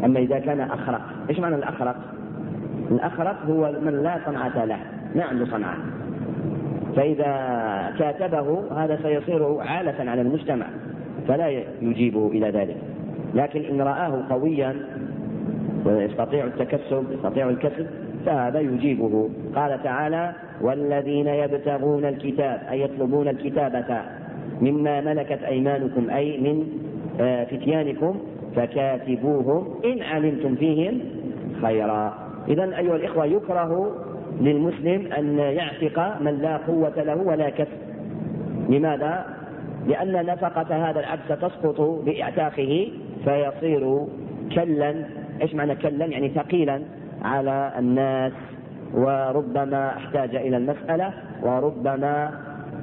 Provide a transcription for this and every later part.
أما إذا كان أخرق، إيش معنى الأخرق؟ الأخرق هو من لا صنعة له، ما عنده صنعة، فإذا كاتبه هذا سيصير عالة على المجتمع فلا يجيبه إلى ذلك. لكن إن رآه قويا ويستطيع التكسب يستطيع الكسب فهذا يجيبه. قال تعالى: والذين يبتغون الكتاب أي يطلبون الكتابة مما ملكت أيمانكم أي من فتيانكم فكاتبوهم إن علمتم فيهم خيرا. إذن أيها الإخوة يكره للمسلم أن يعتق من لا قوة له ولا كسب. لماذا؟ لأن نفقة هذا العبد ستسقط بإعتاقه فيصير كلا. إيش معنى كلا؟ يعني ثقيلا على الناس، وربما احتاج إلى المسألة، وربما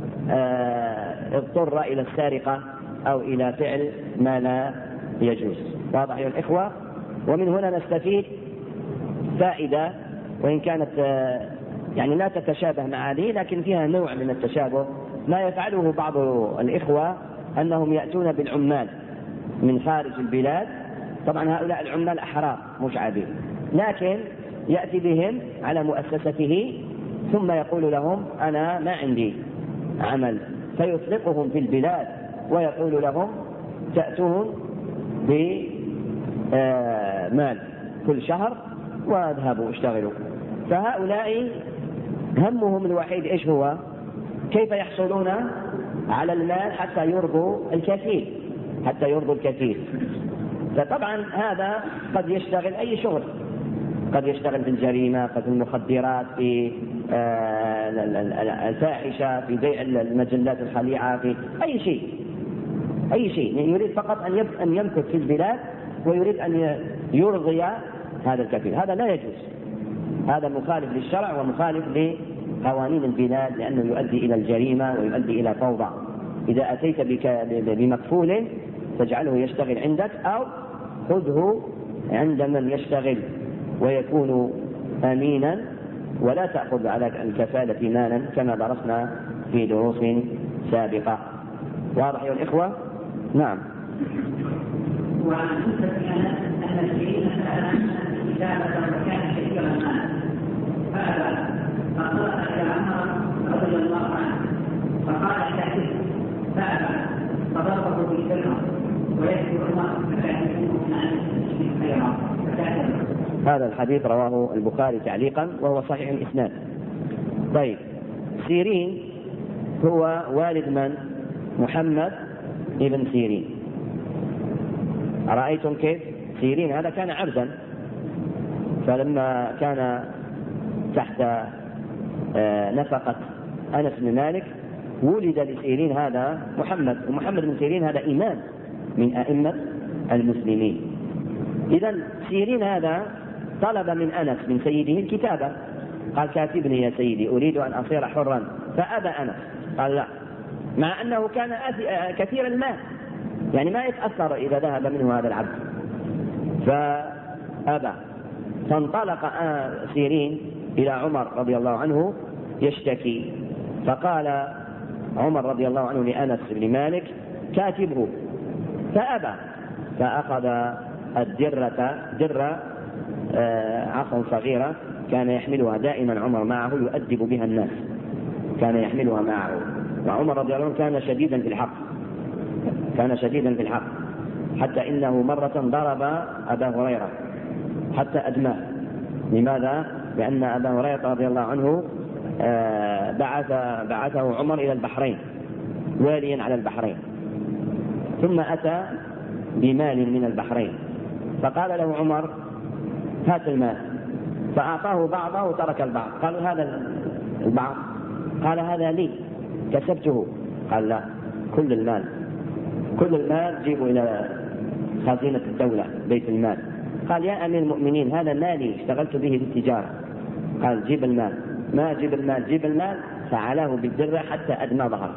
اضطر إلى السرقة أو إلى فعل ما لا يجوز. واضح يا الإخوة؟ ومن هنا نستفيد فائدة وإن كانت يعني لا تتشابه مع هذه لكن فيها نوع من التشابه. ما يفعله بعض الإخوة أنهم يأتون بالعمال من خارج البلاد، طبعا هؤلاء العمال أحرار مش عبيد، لكن يأتي بهم على مؤسسته ثم يقول لهم أنا ما عندي عمل، فيطلقهم في البلاد ويقول لهم تأتون بمال كل شهر واذهبوا اشتغلوا. فهؤلاء همهم الوحيد ايش هو؟ كيف يحصلون على المال حتى يرضوا الكثير. فطبعا هذا قد يشتغل اي شغل، قد يشتغل في الجريمة، قد في المخدرات، في الفاحشة، في بيع المجلات الخليعة، في أي شيء يريد فقط أن يمكث في البلاد ويريد أن يرضي هذا الكفيل. هذا لا يجوز، هذا مخالف للشرع ومخالف لقوانين البلاد، لأنه يؤدي إلى الجريمة ويؤدي إلى فوضى. إذا أتيت بمكفول تجعله يشتغل عندك أو خذه عند من يشتغل ويكون أمينا، ولا تأخذ على الكفالة مالا كما درسنا في دروس سابقة. واضح يا الإخوة؟ نعم. وعن أن الشيء كتابة وكان كثيرا المال فأبى، فقال إلى عمر رضي الله عنه فقال كاتب فأبى، فضربه بالدرهم ويذكر عمر فكاتبه من أن خيرا فكاتبه. هذا الحديث رواه البخاري تعليقا وهو صحيح الإسناد. طيب، سيرين هو والد من؟ محمد ابن سيرين. أرأيتم كيف؟ سيرين هذا كان عبدا، فلما كان تحت نفقة أنس بن مالك ولد لسيرين هذا محمد، ومحمد بن سيرين هذا إمام من أئمة المسلمين. إذن سيرين هذا طلب من أنس من سيده الكتابة، قال كاتبني يا سيدي أريد أن أصير حرا، فأبى أنس، قال لا، مع أنه كان كثير المال، يعني ما يتأثر إذا ذهب منه هذا العبد، فأبى. فانطلق سيرين إلى عمر رضي الله عنه يشتكي، فقال عمر رضي الله عنه لأنس بن مالك كاتبه، فأبى، فأخذ درة عصا صغيرة كان يحملها دائما عمر معه يؤدب بها الناس، كان يحملها معه. وعمر رضي الله عنه كان شديدا في الحق، حتى إنه مرة ضرب أبا هريرة حتى أدماه. لماذا؟ لأن أبا هريرة رضي الله عنه بعثه عمر إلى البحرين واليا على البحرين، ثم أتى بمال من البحرين، فقال له عمر هات المال، فأعطاه بعضه وترك البعض. قالوا هذا البعض، قال هذا لي كسبته، قال لا، كل المال جيبه إلى خزينة الدولة بيت المال. قال يا أمير المؤمنين هذا مالي اشتغلت به بالتجارة. قال جيب المال، ما جيب المال، فعلاه بالدرة حتى أدمى ظهر.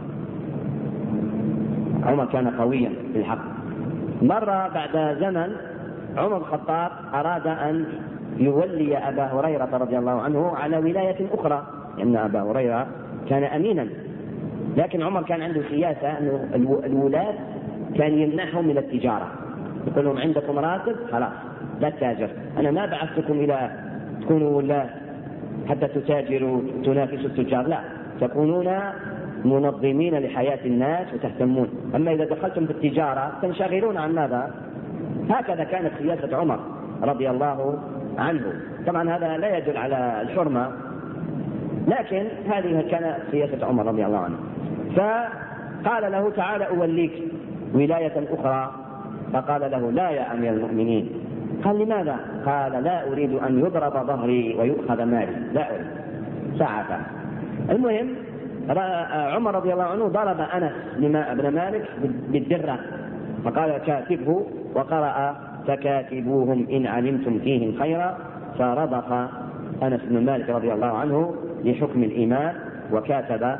عمر كان قويا في الحق. مرة بعد زمن عمر الخطاب أراد أن يولي أبا هريرة رضي الله عنه على ولاية أخرى، لأن أبا هريرة كان أمينا، لكن عمر كان عنده سياسة أنه الولاة كان يمنعهم من التجارة، يقول لهم عندكم راتب خلاص لا تتاجر، أنا ما بعثتكم إلى تكونوا ولا حتى تتاجروا تنافسوا التجار، لا، تكونون منظمين لحياة الناس وتهتمون. أما إذا دخلتم في التجارة تنشغلون عن ماذا؟ هكذا كانت سياسة عمر رضي الله عنه. طبعا هذا لا يدل على الحرمة، لكن هذه كانت سياسة عمر رضي الله عنه. فقال له تعالى أوليك ولاية أخرى، فقال له لا يا أمير المؤمنين. قال لماذا؟ قال لا أريد أن يضرب ظهري ويؤخذ مالي، لا أريد ساعة. المهم عمر رضي الله عنه ضرب أنس بن مالك بالدرة، فقال كاتبه، وقرأ فكاتبوهم إن علمتم فيهم خيرا، فرضخ أنس بن مالك رضي الله عنه لحكم الإمام وكاتب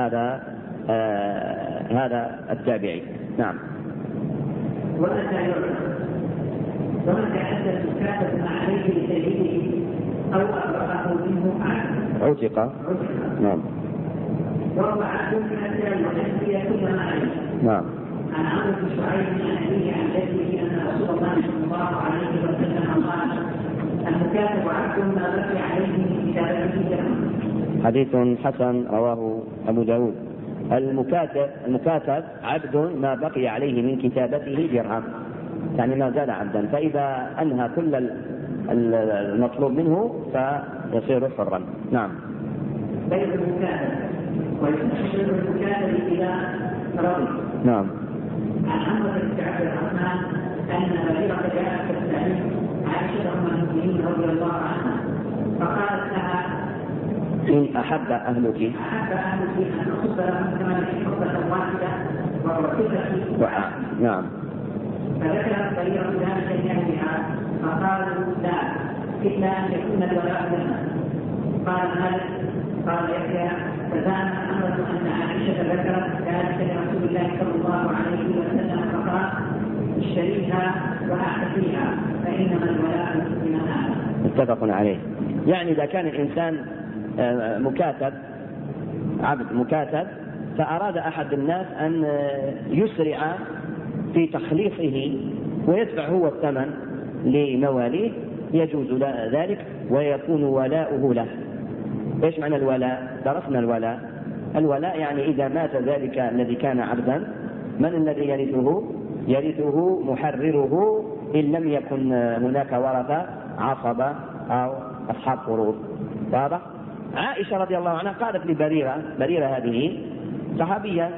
هذا التابعي. نعم. ومن تعدى المكاتب مع عليه لسيده أو أبرأه منه عتق. نعم. وهو عبد من أسئلة وحسبية كل ما عليه. نعم. عن عمرو بن شعيب عن أبيه عن جده أن رسول الله صلى الله عليه وسلم قال المكاتب عبد ما بقي عليه من كتابته درهم. حديث حسن رواه أبو داود. المكاتب عبد ما بقي عليه من كتابته درهم، يعني ما زال عبدا، فإذا أنهى كل المطلوب منه فيصير حرا. نعم. بيع المكاتب ويستحق المكاتب إلى رضي. نعم. عن عمرو بن عبد الرحمن أن بريرة جاءت تستعين عائشة أم المؤمنين رضي الله عنها فقالت لها إن أحب أهلك أن أصب لهم كما حفظة واحدة وعرفتك. نعم. فذكرت بريرة ذلك لأهلها فقالوا لا إلا أن يكون الولاء لنا. قال مالك قال يحيى فزعم أمرة أن عائشة ذكرت ذلك لرسول الله صلى الله عليه وسلم فقال اشتريها وأعتقيها فإنما الولاء لمن أعلم. متفق عليه. يعني إذا كان الإنسان مكاتب، عبد مكاتب، فأراد أحد الناس أن يسرع في تخليصه ويدفع هو الثمن لمواليه، يجوز ذلك ويكون ولاؤه له. ايش معنى الولاء؟ درسنا الولاء. الولاء يعني إذا مات ذلك الذي كان عبدا، من الذي يرثه؟ يرثه محرره إن لم يكن هناك ورثة عصبة أو أصحاب فروض. واضح؟ عائشة رضي الله عنها قالت لبريرة هذه صحابية،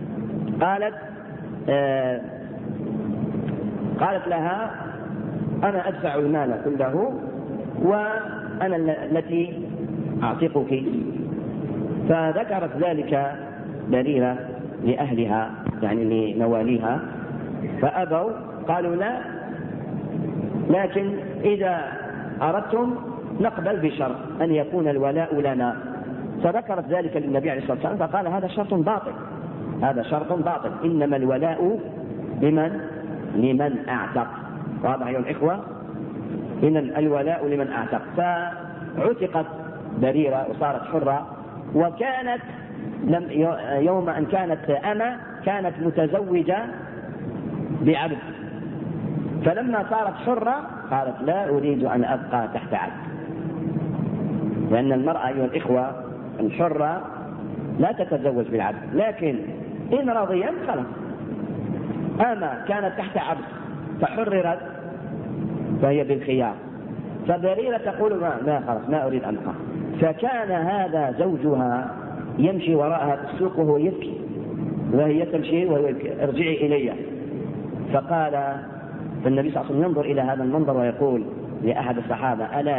قالت لها أنا أدفع المال كله وأنا التي أعتقك. فذكرت ذلك بريرة لأهلها يعني لمواليها فأبوا، قالوا لا، لكن إذا أردتم نقبل بشرط أن يكون الولاء لنا. فذكرت ذلك للنبي عليه الصلاة والسلام فقال هذا شرط باطل، هذا شرط باطل، إنما الولاء لمن أعتق. واضح أيها الإخوة؟ إن الولاء لمن أعتق. فعتقت بريرة وصارت حرة، وكانت يوم أن كانت أمة كانت متزوجة بعبد، فلما صارت حرة قالت لا أريد أن أبقى تحت عبد، لأن المرأة أيها الإخوة الحرة لا تتزوج بالعبد، لكن إن رضيت خلاص. أما كانت تحت عبد فحررت فهي بالخيار، فبريرة تقول ما خلاص ما أريد أن أبقى. فكان هذا زوجها يمشي وراءها في السوق وهو يبكي وهي تمشي وهو يبكي ارجعي إلي. فقال النبي صلى الله عليه وسلم ينظر إلى هذا المنظر ويقول لأحد الصحابة ألا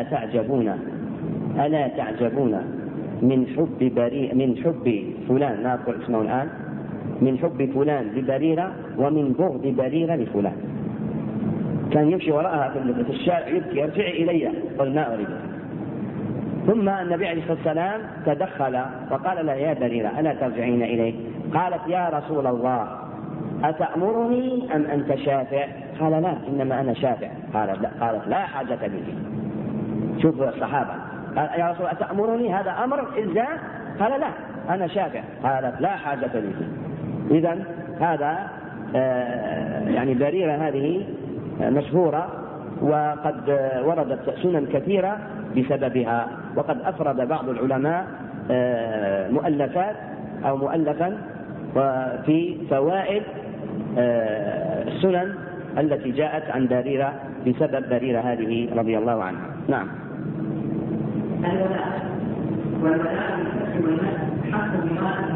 تعجبون من حب فلان، لا أذكر اسمه الآن، من حب فلان لبريرة ومن بغض بريرة لفلان. كان يمشي وراءها في الشارع يبكي ارجعي إلي، قال ما أريد. ثم النبي عليه الصلاة والسلام تدخل فقال لها يا بريرة ألا ترجعين إليه؟ قالت يا رسول الله أتأمرني أم أنت شافع؟ قال لا إنما أنا شافع. قالت لا حاجة لي. شوف الصحابة، يا رسول أتأمرني هذا أمر إلزام؟ قال لا أنا شافع. قالت لا حاجة لي. إذن هذا يعني بريرة هذه مشهورة وقد وردت سنن كثيرة بسببها، وقد أفرد بعض العلماء مؤلفات أو مؤلفا في فوائد السنن التي جاءت عن بريرة بسبب بريرة هذه رضي الله عنها. نعم. الولاء والولاء حق بما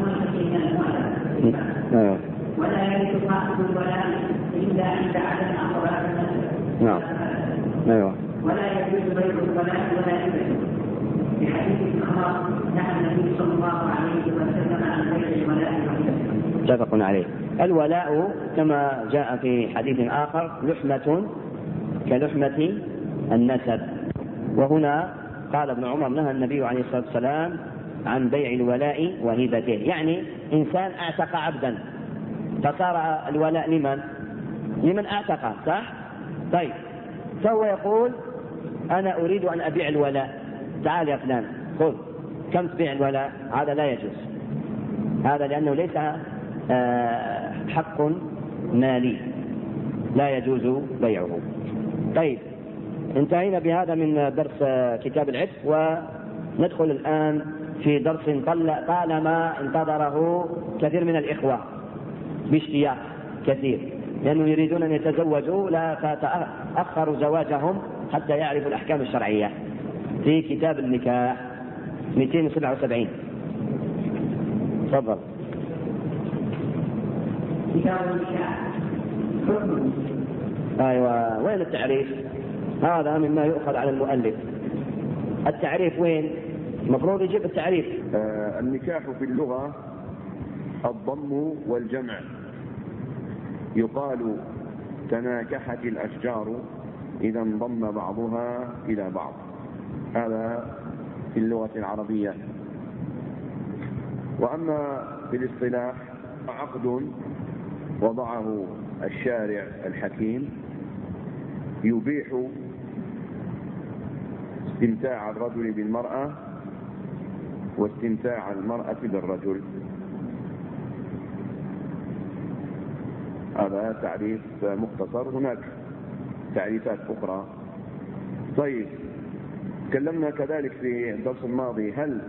ولا يرث صاحب الولاء إلا عند عدم أقرار النسب. نعم. أيوه. ولا يجوز بيع الولاء ولا يبيع. في حديث ابن عمر نهى النبي صلى الله عليه وسلم عن بيع الولاء والنسب. متفق عليه. الولاء كما جاء في حديث آخر لحمة كلحمة النسب، وهنا قال ابن عمر نهى النبي عليه الصلاة والسلام عن بيع الولاء وهبته، يعني إنسان أعتق عبدا فصار الولاء لمن أعتقه، صح؟ طيب، فهو يقول أنا أريد أن أبيع الولاء، تعال يا فلان خذ، كم تبيع الولاء؟ هذا لا يجوز، هذا لأنه ليس حق مالي لا يجوز بيعه. طيب، انتهينا بهذا من درس كتاب العتق، وندخل الآن في درس طالما انتظره كثير من الإخوة باشتياق كثير، لأنه يريدون أن يتزوجوا فتأخروا زواجهم حتى يعرفوا الأحكام الشرعية في كتاب النكاح 277. تفضل. كتاب النكاح. أيوة، وين التعريف؟ هذا مما يؤخذ على المؤلف. التعريف وين؟ المفروض يجيب التعريف. النكاح في اللغة الضم والجمع، يقال تناكحت الأشجار إذا انضم بعضها إلى بعض، هذا في اللغة العربية. وأما في الاصطلاح عقد وضعه الشارع الحكيم يبيح استمتاع الرجل بالمرأة واستمتاع المرأة بالرجل. هذا تعريف مختصر، هناك تعريفات أخرى. طيب، تكلمنا كذلك في الدرس الماضي هل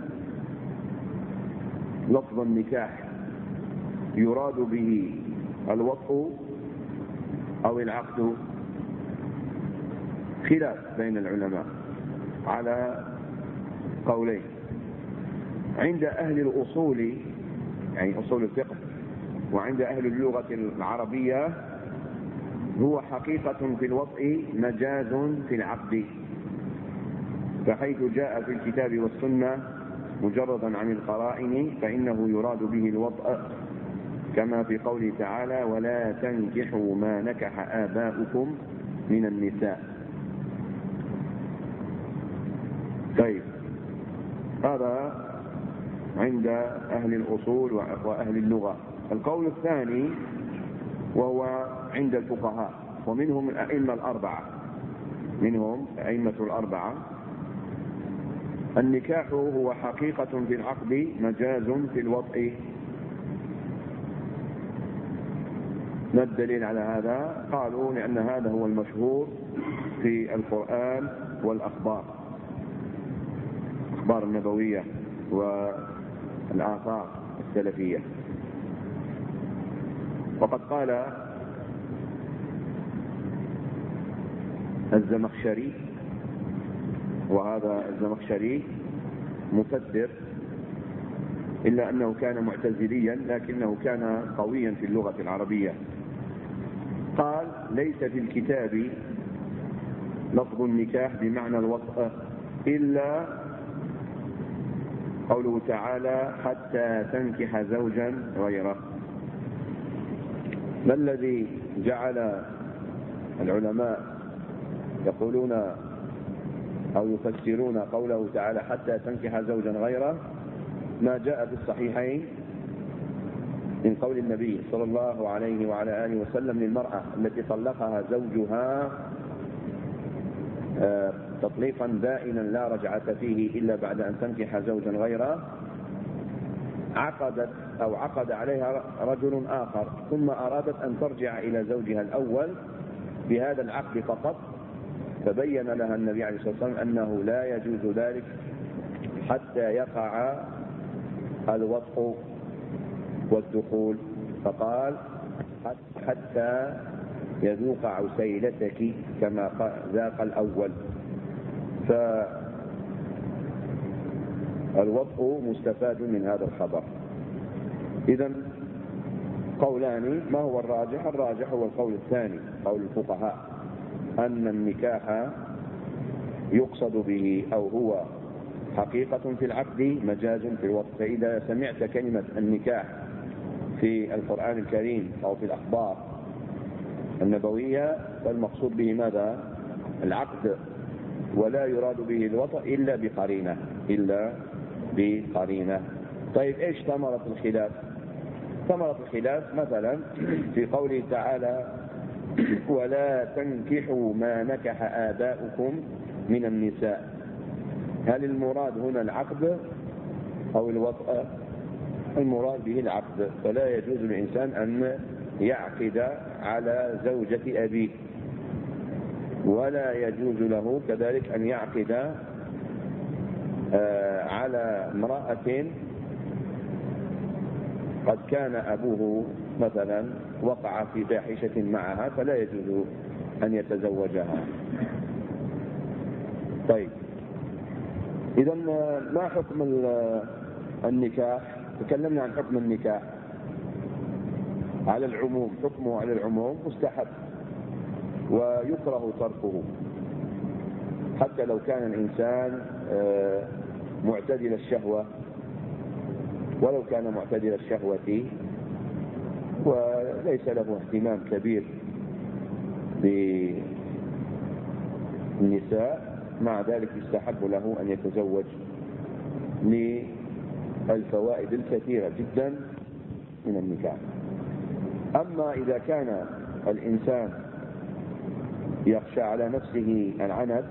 لفظ النكاح يراد به الوطء أو العقد؟ خلاف بين العلماء على قولين. عند أهل الأصول يعني أصول الفقه وعند أهل اللغة العربية هو حقيقة في الوطء مجاز في العقد، فحيث جاء في الكتاب والسنة مجردا عن القرائن فإنه يراد به الوطء، كما في قوله تعالى ولا تنكحوا ما نكح آباؤكم من النساء. طيب، هذا عند أهل الأصول وأهل اللغة. القول الثاني وهو عند الفقهاء ومنهم الأئمة الأربعة، النكاح هو حقيقة في العقد مجاز في الوطء. ما الدليل على هذا؟ قالوا لأن هذا هو المشهور في القرآن والأخبار النبوية والآثار السلفية. وقد قال الزمخشري، وهذا الزمخشري مفسر إلا أنه كان معتزليا لكنه كان قويا في اللغة العربية، قال ليس في الكتاب لفظ النكاح بمعنى الوطء إلا قوله تعالى حتى تنكح زوجا غيره. ما الذي جعل العلماء يقولون أو يفسرون قوله تعالى حتى تنكح زوجا غيره؟ ما جاء في الصحيحين من قول النبي صلى الله عليه وعلى آله وسلم للمرأة التي طلقها زوجها تطليقا بائنا لا رجعة فيه إلا بعد أن تنكح زوجا غيره، عقد عليها رجل آخر ثم أرادت أن ترجع إلى زوجها الأول بهذا العقد فقط، فبين لها النبي عليه الصلاة والسلام أنه لا يجوز ذلك حتى يقع الوطء والدخول، فقال حتى يذوق عسيلتك كما ذاق الأول. فالوطء مستفاد من هذا الخبر. إذن قولان، ما هو الراجح؟ الراجح هو القول الثاني، قول الفقهاء، أن النكاح يقصد به أو هو حقيقة في العقد مجاز في الوطء. فإذا سمعت كلمة النكاح في القرآن الكريم أو في الأخبار النبوية فالمقصود به ماذا؟ العقد، ولا يراد به الوطء إلا بقرينة. طيب إيش ثمرة الخلاف؟ ثمرة الخلاف مثلا في قوله تعالى ولا تنكحوا ما نكح آباؤكم من النساء، هل المراد هنا العقد أو الوطء؟ المراد به العقد، فلا يجوز للإنسان أن يعقد على زوجة أبيه، ولا يجوز له كذلك أن يعقد على امرأة قد كان أبوه مثلا وقع في فاحشة معها، فلا يجوز أن يتزوجها. طيب إذن ما حكم النكاح؟ تكلمنا عن حكم النكاح على العموم، حكمه على العموم مستحب ويكره تركه حتى لو كان الإنسان معتدل الشهوة، ولو كان معتدل الشهوة وليس له اهتمام كبير بالنساء، مع ذلك يستحب له أن يتزوج للفوائد الكثيرة جدا من النكاح. أما إذا كان الإنسان يخشى على نفسه العنت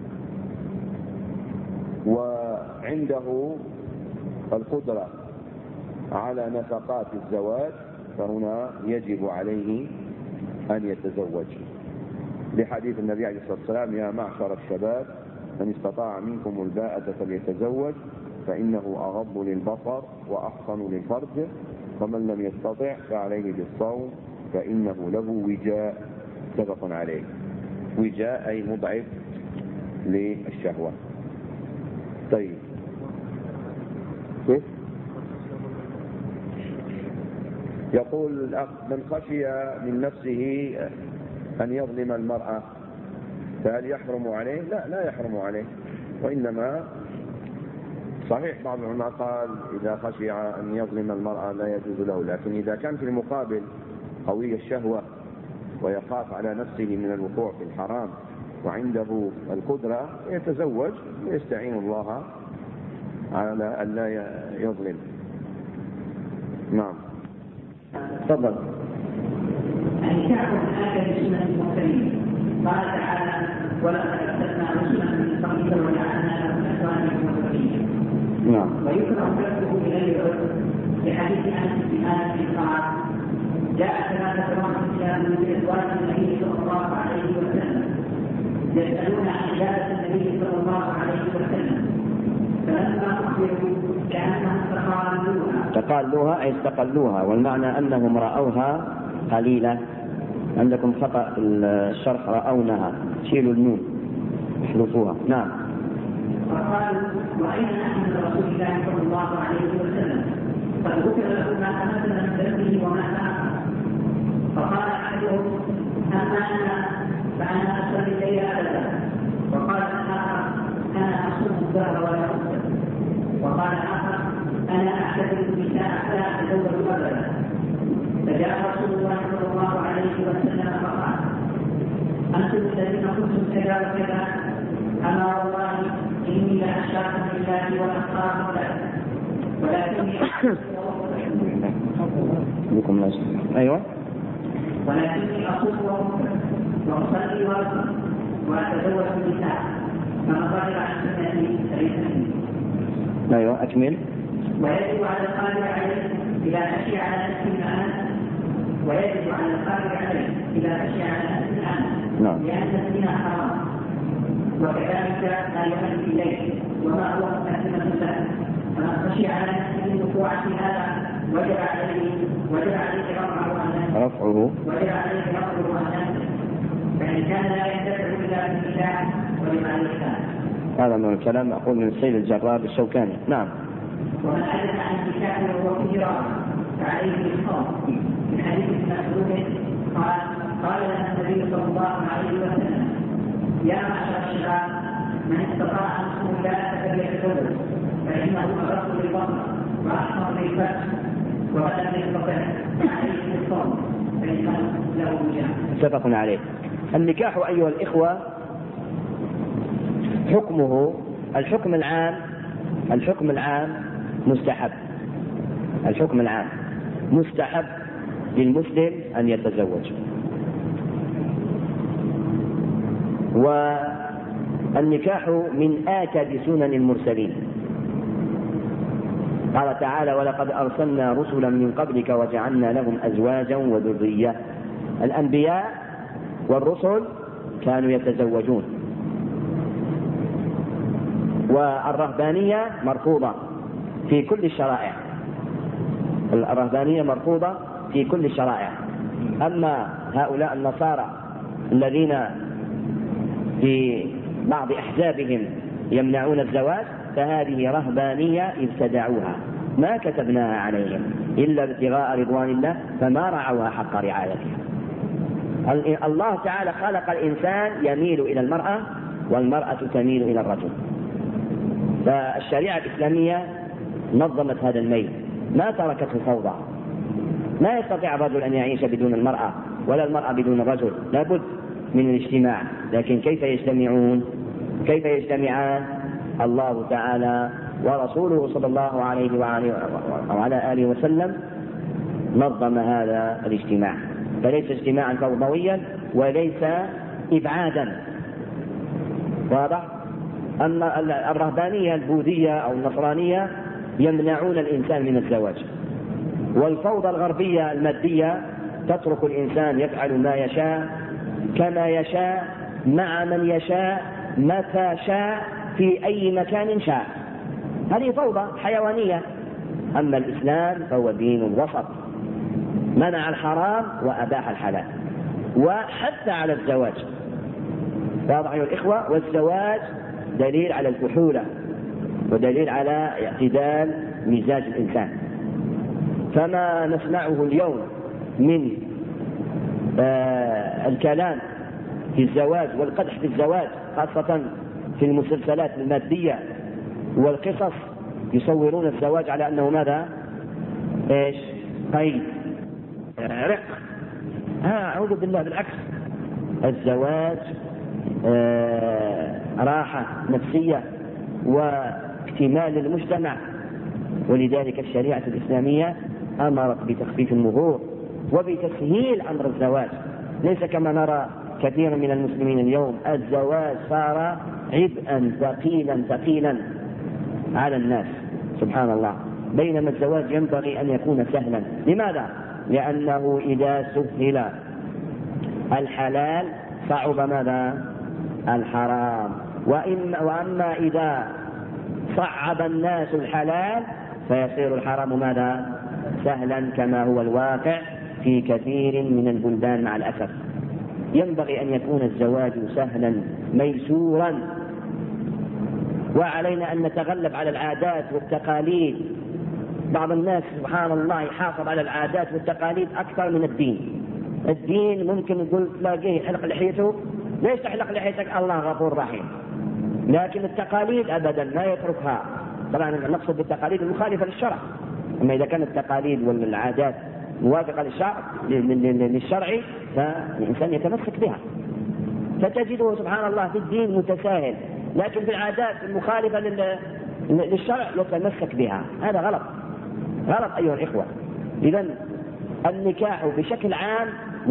وعنده القدرة على نفقات الزواج، فهنا يجب عليه أن يتزوج، لحديث النبي عليه الصلاة والسلام يا معشر الشباب من استطاع منكم الباءة فليتزوج فإنه أغض للبصر وأحصن للفرج، ومن لم يستطع فعليه بالصوم فإنه له وجاء. متفق عليه. وجاء أي مضعف للشهوة. طيب كيف؟ يقول الأخ من خشي من نفسه أن يظلم المرأة فهل يحرم عليه؟ لا يحرم عليه، وإنما صحيح بعض العلماء قال إذا خشي أن يظلم المرأة لا يجوز له، لكن إذا كان في المقابل قوي الشهوة ويخاف على نفسه من الوقوع في الحرام وعنده القدرة يتزوج ويستعين الله على أن لا يظلم. نعم تفضل. النكاح من آخر سنة المرسلين، قال تعالى ولقد أرسلنا رسلا من قبلك وجعلنا لهم أزواجا وذرية. نعم. ويكره تركه بغير عذر لحديث أنس بن مالك قال جاء 3 رجال من أزواج النبي صلى الله عليه وسلم يسألون عن إجابة النبي صلى الله عليه وسلم، فلما أخبروا كأنهم تقالوها أي استقلوها، والمعنى أنهم رأوها قليلة. عندكم خطأ في الشرح رأونها، شيلوا النون احذفوها. نعم. فقالوا رأينا أن رسول الله صلى الله عليه وسلم قد ذكر له ما تمثل من ذنبه وما تأخر، فقال أحدهم أما أنا فأنا أصلي الليل أبدا، وقال الآخر أنا أصوم الدهر ولا أفطر، وقال الآخر أنا أعتزل النساء لا أتزوج أبدا. فجاء رسول الله صلى الله عليه وسلم فقال أنتم الذين كنتم كذا وكذا، أما والله إني لأخشاكم لله وأتقاكم له، ولكني أيوة ولكني أصوم وأصلي وأصوم وأتزوج النساء، فما ظهر عن سنتي فليس مني. أيوة أكمل. ويجب على القادر عليه إذا خشي على نفسه الآن، ويجب على القادر عليه إذا خشي على نفسه الآن، لأن الزنا حرام، وكذلك لا يؤدي إليه وما هو مقدمة له، فمن خشي على نفسه الوقوع في هذا وجب عليه رفعه عن نفسه، فإن كان لا ينتفع إلا بالنكاح وجب عليه الإحسان. هذا من الكلام أقول من السيد الجرار الشوكاني. نعم. ومن عجز عن النكاح وهو في جرار فعليه الصوم، من حديث ابن مسعود قال لنا النبي صلى الله عليه وسلم: يا معشر الشباب من استطاع منكم الباءة فليتزوج فإنه أغض للبصر وأحمر للفرج وغدا يستطيع عليه الصوم فإنه له وجاء. متفق عليه. النكاح أيها الإخوة حكمه الحكم العام مستحب. الحكم العام مستحب للمسلم أن يتزوج. والنكاح من آكد سنن المرسلين. قال تعالى: ولقد أرسلنا رسلا من قبلك وجعلنا لهم أزواجا وذرية. الأنبياء والرسل كانوا يتزوجون. والرهبانية مرفوضة في كل الشرائع. الرهبانية مرفوضة في كل الشرائع. أما هؤلاء النصارى الذين في بعض أحزابهم يمنعون الزواج فهذه رهبانية ابتدعوها ما كتبناها عليهم إلا ابتغاء رضوان الله فما رعوها حق رعايتها. الله تعالى خلق الإنسان يميل إلى المرأة والمرأة تميل إلى الرجل، فالشريعة الإسلامية نظمت هذا الميل، ما تركته فوضى. لا يستطيع الرجل أن يعيش بدون المرأة ولا المرأة بدون الرجل، لابد من الاجتماع. لكن كيف يجتمعان؟ الله تعالى ورسوله صلى الله عليه وعلى آله وسلم نظم هذا الاجتماع، فليس اجتماعا فوضويا وليس إبعادا. واضح؟ أما الرهبانية البوذية أو النصرانية يمنعون الإنسان من الزواج، والفوضى الغربية المادية تترك الإنسان يفعل ما يشاء كما يشاء مع من يشاء متى شاء في أي مكان شاء. هذه فوضى حيوانية. أما الإسلام فهو دين الوسط، منع الحرام وأباح الحلال وحتى على الزواج. واضح أيها الإخوة؟ والزواج دليل على الكحولة ودليل على اعتدال مزاج الإنسان. فما نسمعه اليوم من الكلام في الزواج والقدح في الزواج خاصة في المسلسلات المادية والقصص يصورون الزواج على أنه ماذا؟ قيد رق. أعوذ بالله، بالعكس، الزواج راحة نفسية واكتمال للمجتمع. ولذلك الشريعة الإسلامية أمرت بتخفيف المهور وبتسهيل أمر الزواج، ليس كما نرى كثيرا من المسلمين اليوم. الزواج صار عبئا ثقيلا على الناس سبحان الله، بينما الزواج ينبغي أن يكون سهلا. لماذا؟ لأنه إذا سهل الحلال صعب ماذا؟ الحرام. وأما إذا صعب الناس الحلال فيصير الحرام ماذا؟ سهلا، كما هو الواقع في كثير من البلدان مع الأسف. ينبغي أن يكون الزواج سهلا ميسورا، وعلينا أن نتغلب على العادات والتقاليد. بعض الناس سبحان الله يحافظ على العادات والتقاليد أكثر من الدين. الدين ممكن يقول تلاقيه يحلق لحيته، ليش تحلق لحيتك؟ الله غفور رحيم. لكن التقاليد أبدا ما يتركها. طبعا نقصد بالتقاليد المخالفة للشرع. أما إذا كانت التقاليد والعادات موافقة للشرع فالإنسان يتمسك بها. فتجده سبحان الله في الدين متساهل، لكن في العادات المخالفة للشرع يتمسك بها. هذا غلط أيها الإخوة. إذن النكاح بشكل عام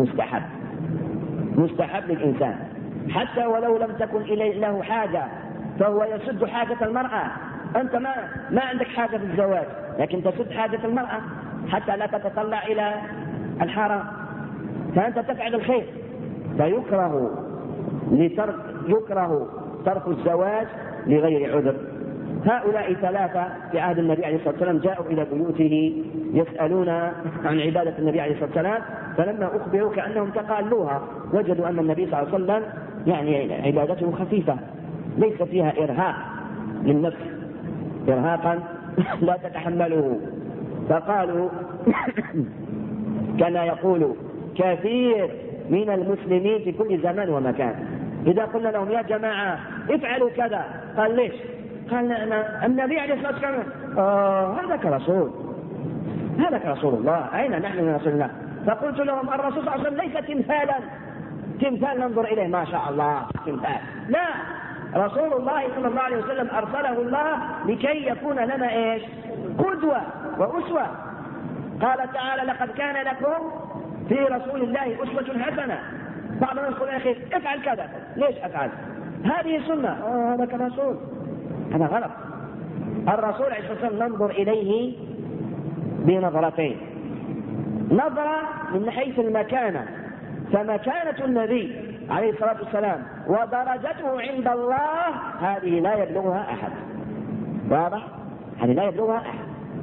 مستحب للإنسان، حتى ولو لم تكن له حاجة فهو يسد حاجة المرأة. أنت ما عندك حاجة في الزواج، لكن تسد حاجة المرأة حتى لا تتطلع إلى الحرام، فأنت تفعل الخير. فيكره ترك الزواج لغير عذر. هؤلاء ثلاثة في عهد النبي عليه الصلاة والسلام جاءوا إلى بيوته يسألون عن عبادة النبي عليه الصلاة والسلام، فلما أخبروا كأنهم تقالوها، وجدوا أن النبي صلى الله عليه وسلم يعني عبادته خفيفة ليس فيها إرهاق للنفس، إرهاقا لا تتحمله. فقالوا كما يقول كثير من المسلمين في كل زمان ومكان، إذا قلنا لهم يا جماعة افعلوا كذا، قال ليش؟ قال النبي عليه الصلاة والسلام هذاك رسول، هذاك رسول الله، أين نحن من رسول الله؟ فقلت لهم الرسول صلى الله عليه وسلم ليس تمثالا، تمثال ننظر إليه ما شاء الله تمثال، لا، رسول الله صلى الله عليه وسلم أرسله الله لكي يكون لنا إيش؟ قدوة وأسوة. قال تعالى لقد كان لكم في رسول الله أسوة حسنة. بعض الناس يقول يا أخي افعل كذا، ليش أفعل؟ هذه سنة، هذا كرسول، هذا غلط. الرسول عليه الصلاة والسلام ننظر إليه بنظرتين، نظرة من حيث المكانة، فمكانة النبي عليه الصلاة والسلام ودرجته عند الله هذه لا يبلغها أحد، واضح؟ هذه لا يبلغها أحد.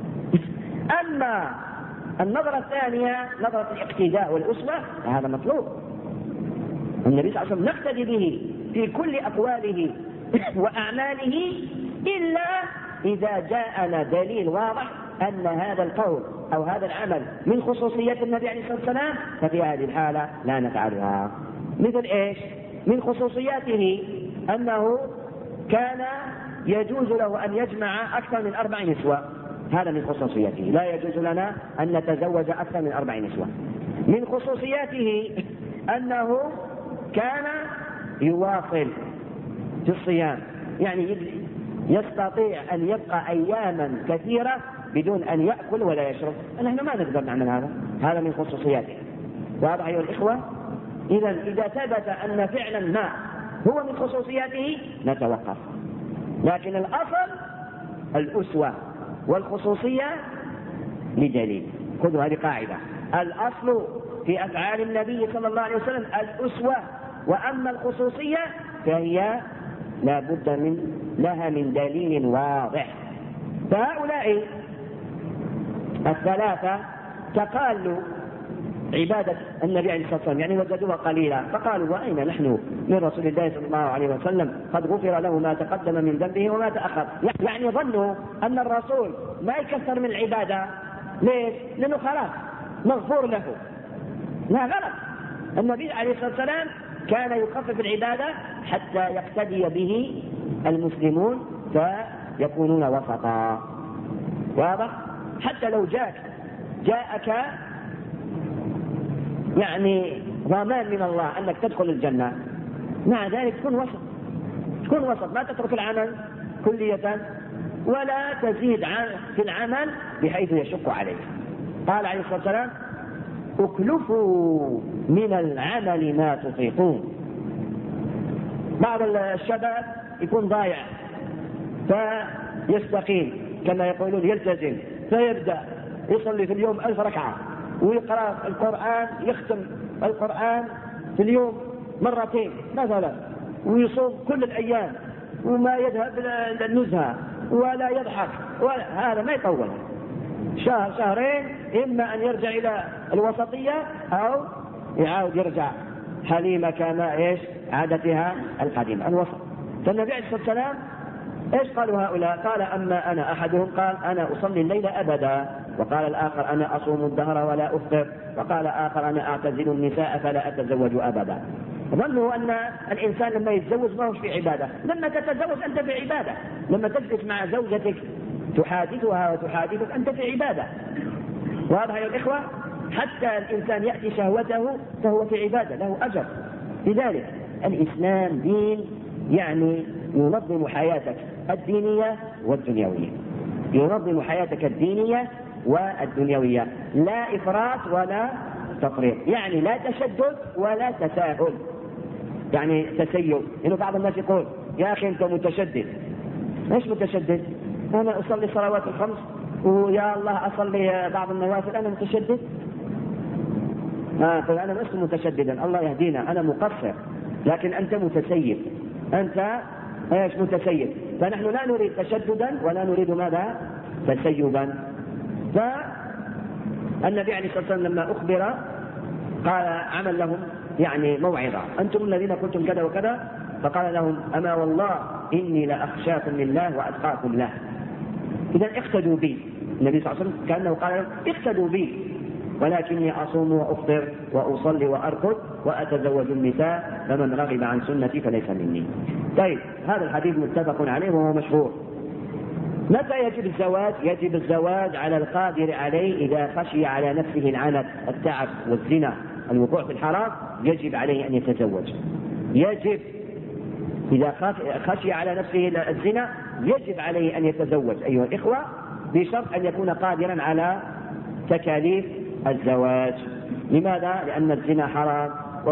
أما النظرة الثانية نظرة الاقتداء والأسوة هذا مطلوب، النبي صلى الله عليه وسلم نقتدي به في كل أقواله وأعماله إلا إذا جاءنا دليل واضح أن هذا القول أو هذا العمل من خصوصيات النبي عليه الصلاة والسلام، ففي هذه الحالة لا نفعلها. مثل إيش؟ من خصوصياته أنه كان يجوز له أن يجمع أكثر من 4 نسوة، هذا من خصوصياته، لا يجوز لنا أن نتزوج أكثر من 4 نسوة. من خصوصياته أنه كان يواصل في الصيام، يعني يستطيع أن يبقى أياما كثيرة بدون أن يأكل ولا يشرب، نحن ما نقدر نعمل هذا، هذا من خصوصياته. واضح أيها الإخوة؟ إذا ثبت أن فعلا ما هو من خصوصياته نتوقف، لكن الأصل الأسوة والخصوصية لدليل. خذوا هذه قاعدة، الأصل في أفعال النبي صلى الله عليه وسلم الأسوة، وأما الخصوصية فهي لا بد لها من دليل واضح. فهؤلاء الثلاثة تقالوا عبادة النبي عليه الصلاة والسلام، يعني وجدوها قليلا، فقالوا وأين نحن من رسول الله صلى الله عليه وسلم قد غفر له ما تقدم من ذنبه وما تأخر. يعني ظنوا أن الرسول ما يكثر من العبادة، ليش؟ لأنه خلاص مغفور له. لا، غلط، النبي عليه الصلاة والسلام كان يخفف العبادة حتى يقتدي به المسلمون فيكونون وسطا. واضح؟ حتى لو جاءك يعني ضمان من الله أنك تدخل الجنة، مع ذلك تكون وسط، ما تترك العمل كلية ولا تزيد في العمل بحيث يشق عليك. قال عليه الصلاة والسلام اكلفوا من العمل ما تطيقون. بعض الشباب يكون ضايع فيستقيم كما يقولون يلتزم، فيبدأ يصلي في اليوم 1000 ركعة ويقرأ القرآن، يختم القرآن في اليوم 2 مثلا، ويصوم كل الأيام وما يذهب للنزهة ولا يضحك هذا ما يطول، شهر 2 إما أن يرجع إلى الوسطية أو يعاود يرجع حليمة كما عادتها القديمة الوسط. فالنبي عليه الصلاة والسلام ايش قالوا هؤلاء؟ قال اما انا احدهم قال انا اصلي الليل ابدا، وقال الاخر انا اصوم الدهر ولا افطر، وقال اخر انا اعتزل النساء فلا اتزوج ابدا. ظنوا ان الانسان لما يتزوج ما هو في عباده، لما تتزوج انت في عباده، لما تجلس مع زوجتك تحادثها وتحادثك انت في عباده. واضح يا الاخوه؟ حتى الانسان ياتي شهوته فهو في عباده، له اجر. لذلك الاسلام دين يعني ينظم حياتك الدينية والدنيوية، ينظم حياتك الدينية والدنيوية، لا إفراط ولا تفريط، يعني لا تشدد ولا تساهل، يعني تسيب. إنه بعض الناس يقول يا أخي أنت متشدد. ليش متشدد؟ أنا أصلي الصلوات الخمس ويا الله أصلي بعض النوافل، أنا متشدد؟ طيب أنا لست متشددا، الله يهدينا، أنا مقصر، لكن أنت متسيب، أنت ايش متسيب. فنحن لا نريد تشددا ولا نريد ماذا؟ تسيبا. فالنبي عليه الصلاة والسلام لما أخبر قال عمل لهم يعني موعظة: أنتم الذين قلتم كذا وكذا. فقال لهم: أما والله إني لأخشاكم لله وأتقاكم له. إذا اقتدوا بي. النبي صلى الله عليه وسلم كأنه قال لهم: اقتدوا بي، ولكني أصوم وأفطر وأصلي وأرقد وأتزوج النساء، فمن رغب عن سنتي فليس مني. طيب، هذا الحديث متفق عليه وهو مشهور. متى يجب الزواج؟ يجب الزواج على القادر عليه إذا خشي على نفسه العنت، التعب والزنا، الوقوع في الحرام، يجب عليه أن يتزوج. يجب إذا خشي على نفسه الزنا يجب عليه أن يتزوج أيها الإخوة، بشرط أن يكون قادرا على تكاليف الزواج. لماذا؟ لأن الزنا حرام،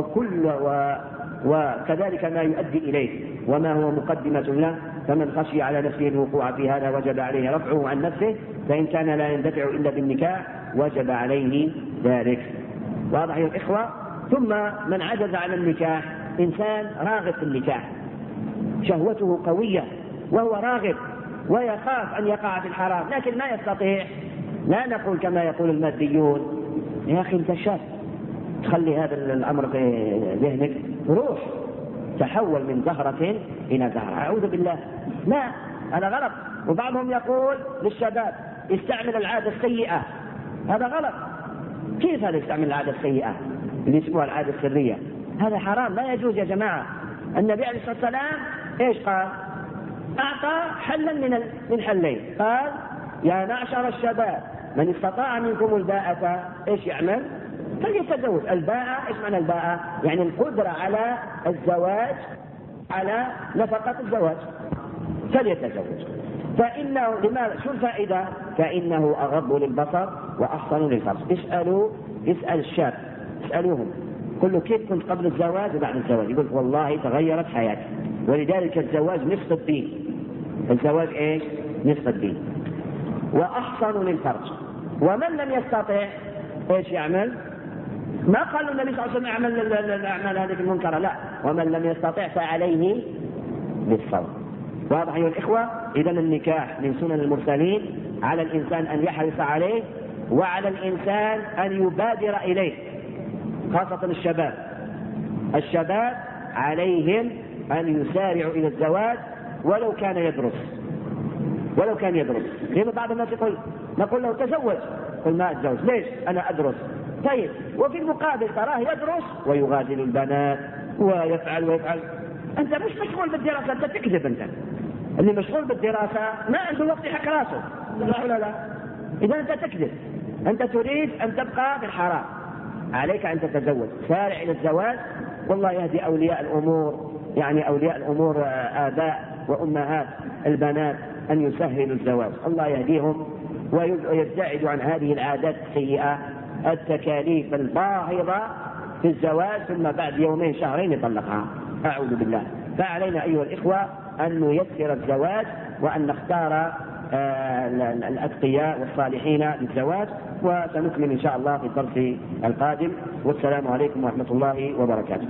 وكذلك ما يؤدي إليه وما هو مقدمة له. فمن خشي على نفسه الوقوع في هذا وجب عليه رفعه عن نفسه، فإن كان لا يندفع إلا بالنكاح وجب عليه ذلك. واضح يا الإخوة؟ ثم من عجز عن النكاح، إنسان راغب في النكاح، شهوته قوية وهو راغب ويخاف أن يقع في الحرام لكن ما يستطيع، لا نقول كما يقول الماديون: يا أخي أنت شاب، تخلي هذا الأمر في ذهنك، روح تحول من زهرة إلى زهرة. أعوذ بالله، لا، هذا غلط. وبعضهم يقول للشباب: استعمل العادة السيئة. هذا غلط. كيف هذا يستعمل العادة السيئة اللي اسمها العادة السرية؟ هذا حرام، لا يجوز يا جماعة. النبي عليه الصلاة والسلام إيش قال؟ أعطى حلا من حلين. قال: يا معشر الشباب من استطاع منكم الباءة إيش يعمل؟ فليتزوج. الباءة إيش معنى الباءة؟ يعني القدرة على الزواج، على نفقة الزواج، فليتزوج. فإنه لماذا؟ شو الفائدة؟ فإنه أغض للبصر وأحصن للفرج. اسأل الشاب، اسألوهم، قل له: كيف كنت قبل الزواج وبعد الزواج؟ يقول: والله تغيرت حياتي. ولذلك الزواج نصف الدين. الزواج ايش؟ نصف الدين. وأحصن للفرج. ومن لم يستطع ايش يعمل؟ ما قال النبي صلى الله عليه وسلم اعمل الاعمال هذه المنكرة، لا، ومن لم يستطع فعليه بالصوم. واضح أيها الإخوة؟ إذن النكاح من سنن المرسلين، على الإنسان أن يحرص عليه، وعلى الإنسان أن يبادر إليه، خاصة الشباب عليهم أن يسارعوا إلى الزواج ولو كان يدرس. لأن بعض الناس نقول له: تزوج، قل: ما أتزوج. ليش؟ أنا أدرس. طيب، وفي المقابل تراه يدرس ويغازل البنات ويفعل. أنت مش مشغول بالدراسة، أنت تكذب. أنت اللي مشغول بالدراسة ما عنده وقت يحك راسه، صح ولا لا؟ إذا أنت تكذب، أنت تريد أن تبقى في الحرام، عليك أن تتزوج. سارع إلى الزواج. والله يهدي أولياء الأمور، يعني أولياء الأمور آباء وأمهات البنات، أن يسهلوا الزواج. الله يهديهم ويبتعدوا عن هذه العادات السيئة، التكاليف الباهظة في الزواج، ثم بعد يومين شهرين يطلقها. أعوذ بالله. فعلينا أيها الإخوة أن نيسر الزواج، وأن نختار الأتقياء والصالحين للزواج. وسنكمل إن شاء الله في الدرس القادم. والسلام عليكم ورحمة الله وبركاته.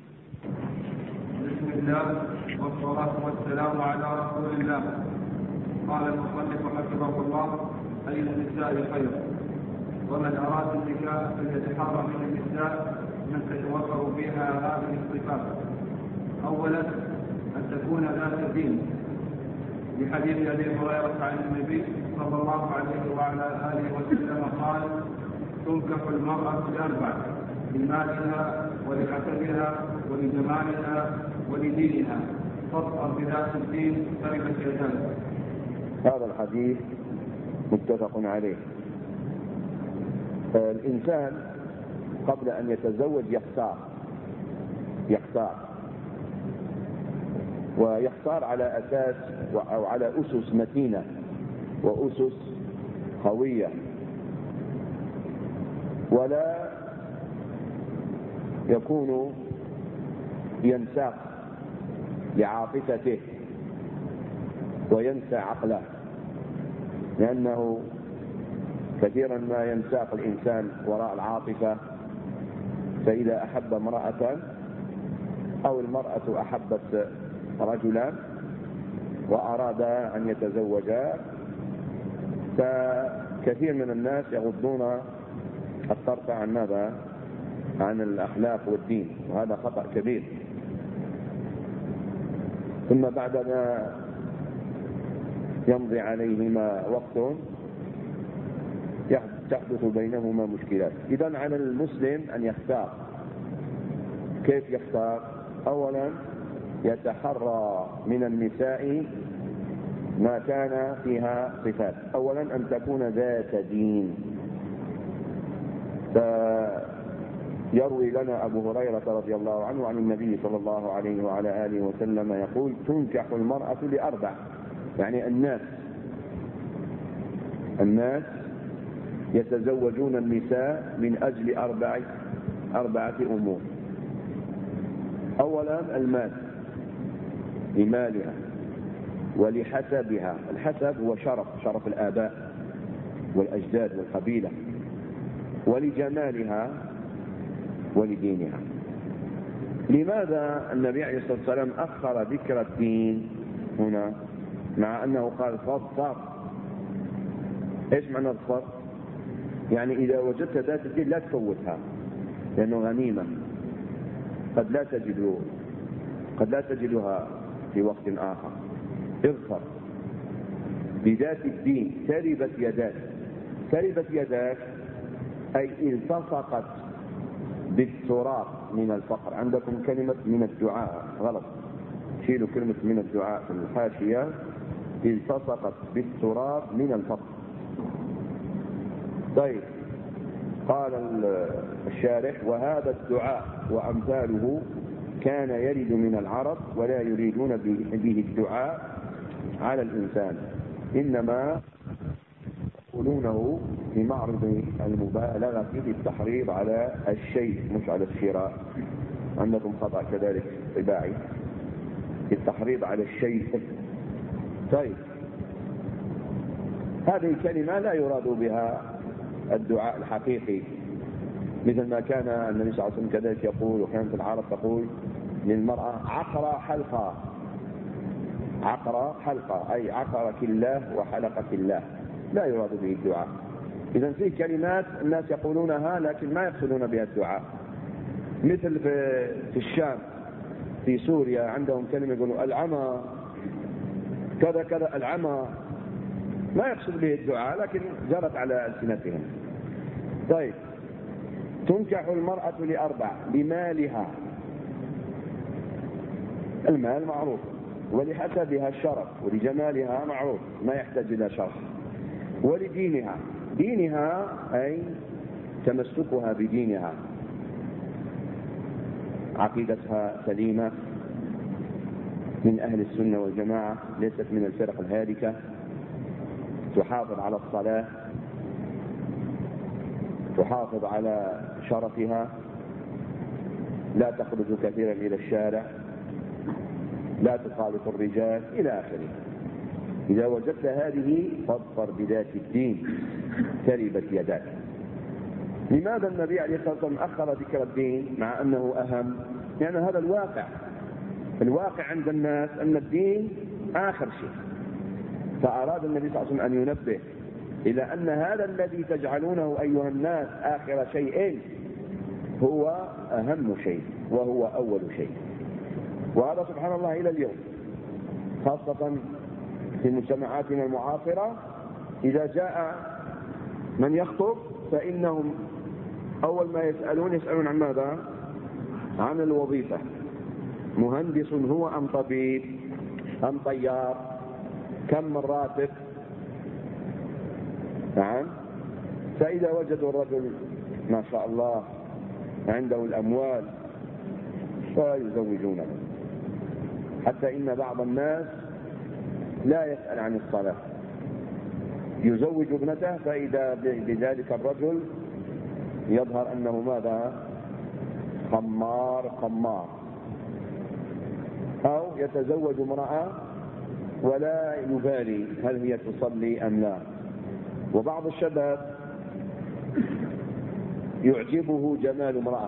بسم الله والصلاة والسلام على رسول الله. قال المصنف حفظه الله: أي النساء خير، ومن أراد النكاح فليتحرى من النساء من تتوفر فيها هذه الصفات. أولا أن تكون ذات دين، لحديث أبي هريرة عن النبي صلى الله عليه وعلى آله وسلم قال: تنكح المرأة بأربع: لمالها ولحسبها ولجمالها ولدينها، فاظفر بذات الدين تربت يداك. هذا الحديث متفق عليه. الإنسان قبل أن يتزوج يختار ويختار على أساس أو على أسس متينة وأسس قوية، ولا يكون ينساق لعاطفته وينسى عقله، لأنه كثيرا ما ينساق الإنسان وراء العاطفة. فإذا أحب امرأة أو المرأة أحبت رجلا وأراد أن يتزوج، فكثير من الناس يغضون الطرف عن ماذا؟ عن الأخلاق والدين، وهذا خطأ كبير. ثم بعدما يمضي عليهما وقت تحدث بينهما مشكلات. إذن على المسلم أن يختار. كيف يختار؟ أولا يتحرى من النساء ما كان فيها صفات. أولا أن تكون ذات دين. يروي لنا أبو هريرة رضي الله عنه عن النبي صلى الله عليه وعلى آله وسلم يقول: تنكح المرأة لأربع، يعني الناس يتزوجون النساء من أجل أربعة أمور. أولا المال، لمالها ولحسبها. الحسب هو شرف الآباء والأجداد والقبيلة. ولجمالها ولدينها. لماذا النبي عليه الصلاة والسلام أخر ذكر الدين هنا مع أنه قال فاظفر؟ إيش معنى الظفر؟ يعني إذا وجدت ذات الدين لا تفوتها، لأنه غنيمة قد لا تجدها في وقت آخر. اظفر بذات الدين تربت يداك أي التصقت بالتراب من الفقر. عندكم كلمة من الدعاء غلط، شيلوا كلمة من الدعاء في الحاشية. التصقت بالتراب من الفقر. طيب، قال الشارح: وهذا الدعاء وأمثاله كان يرد من العرب ولا يريدون به الدعاء على الإنسان، إنما يقولونه في معرض المبالغة في التحريض على الشيء مش على الشراء. عندكم خطأ كذلك طباعي، في التحريض على الشيء. طيب، هذه الكلمة لا يراد بها الدعاء الحقيقي، مثل ما كان النبي صلى الله عليه وسلم كذلك يقول، وكانت العرب تقول للمرأة: عقر حلقة، أي عقرك الله وحلقك الله. لا يراد به الدعاء. إذن في كلمات الناس يقولونها لكن ما يقصدون بها الدعاء، مثل في الشام، في سوريا عندهم كلمة يقولوا العمى كذا كذا، العمى ما يقصد به الدعاء لكن جرت على ألسنتهم. طيب، تنكح المرأة لأربع: لمالها، المال معروف، ولحسبها الشرف، ولجمالها معروف ما يحتاج إلى شرف، دينها أي تمسكها بدينها، عقيدتها سليمة، من أهل السنة والجماعة، ليست من الفرق الهالكة، تحافظ على الصلاة، تحافظ على شرفها، لا تخرج كثيرا إلى الشارع، لا تخالط الرجال إلى آخره. إذا وجدت هذه فاظفر بذات الدين تربت يداك. لماذا النبي عليه الصلاة والسلام أخر ذكر الدين مع أنه أهم؟ لأن هذا الواقع عند الناس أن الدين آخر شيء، فأراد النبي صلى الله عليه وسلم أن ينبه إلى أن هذا الذي تجعلونه أيها الناس آخر شيء هو أهم شيء وهو أول شيء. وهذا سبحان الله إلى اليوم، خاصة في مجتمعاتنا المعاصرة، إذا جاء من يخطب فإنهم أول ما يسألون عن ماذا؟ عن الوظيفة، مهندس هو أم طبيب أم طيار، كم من راتب. نعم. فإذا وجدوا الرجل ما شاء الله عنده الأموال فيزوجونه، حتى إن بعض الناس لا يسأل عن الصلاة، يزوج ابنته فإذا بذلك الرجل يظهر أنه ماذا؟ خمار، أو يتزوج امرأة ولا يبالي هل هي تصلي أم لا. وبعض الشباب يعجبه جمال امرأة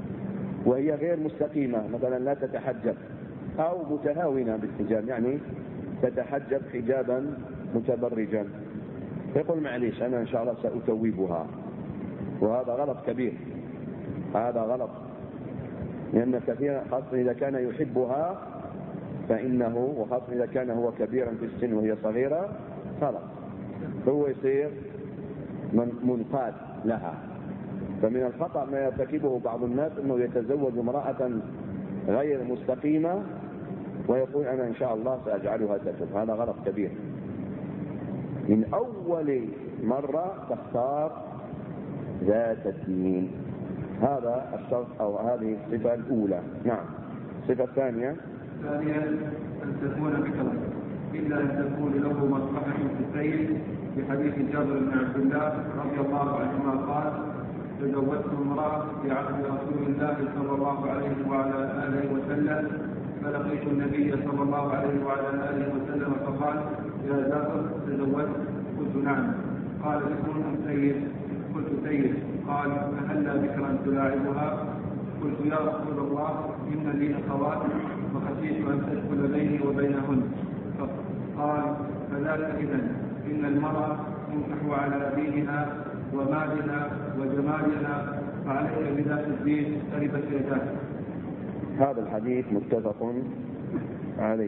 وهي غير مستقيمة، مثلا لا تتحجب أو متهاونة بالحجاب، يعني تتحجب حجابا متبرجا، يقول معليش أنا إن شاء الله سأتوبها، وهذا غلط كبير، هذا غلط، لأن كثيرا خاصة إذا كان يحبها فإنه، وخاصة إذا كان هو كبيرا في السن وهي صغيرة، خلاص هو يصير منقاد لها. فمن الخطأ ما يرتكبه بعض الناس أنه يتزوج امرأة غير مستقيمة ويقول أنا إن شاء الله سأجعلها تتوب، هذا غلط كبير. من أول مرة تختار ذات الدين، هذا الشرط أو هذه الصفة الأولى. نعم. الصفة الثانية أن تكون بكرا إلا أن تكون له مصلحة في السير، بحديث جابر بن عبد الله رضي الله عنهما قال تزوجت امرأة في عهد رسول الله صلى الله عليه وعلى آله وسلم، فلقيت النبي صلى الله عليه وعلى آله وسلم فقال يا جابر تزوجت؟ قلت نعم. قال بكر سيد؟ قلت سيد. قال فهلا بكرا تلاعبها؟ قلت يا رسول الله إن لي أخوات وخشيت أن تدخل بيني وبينهن. قال فذاك إذن إن المرأة تنكح على دينها ومالها وجمالها، فعليك بذات الدين تربت يداك. هذا الحديث متفق عليه.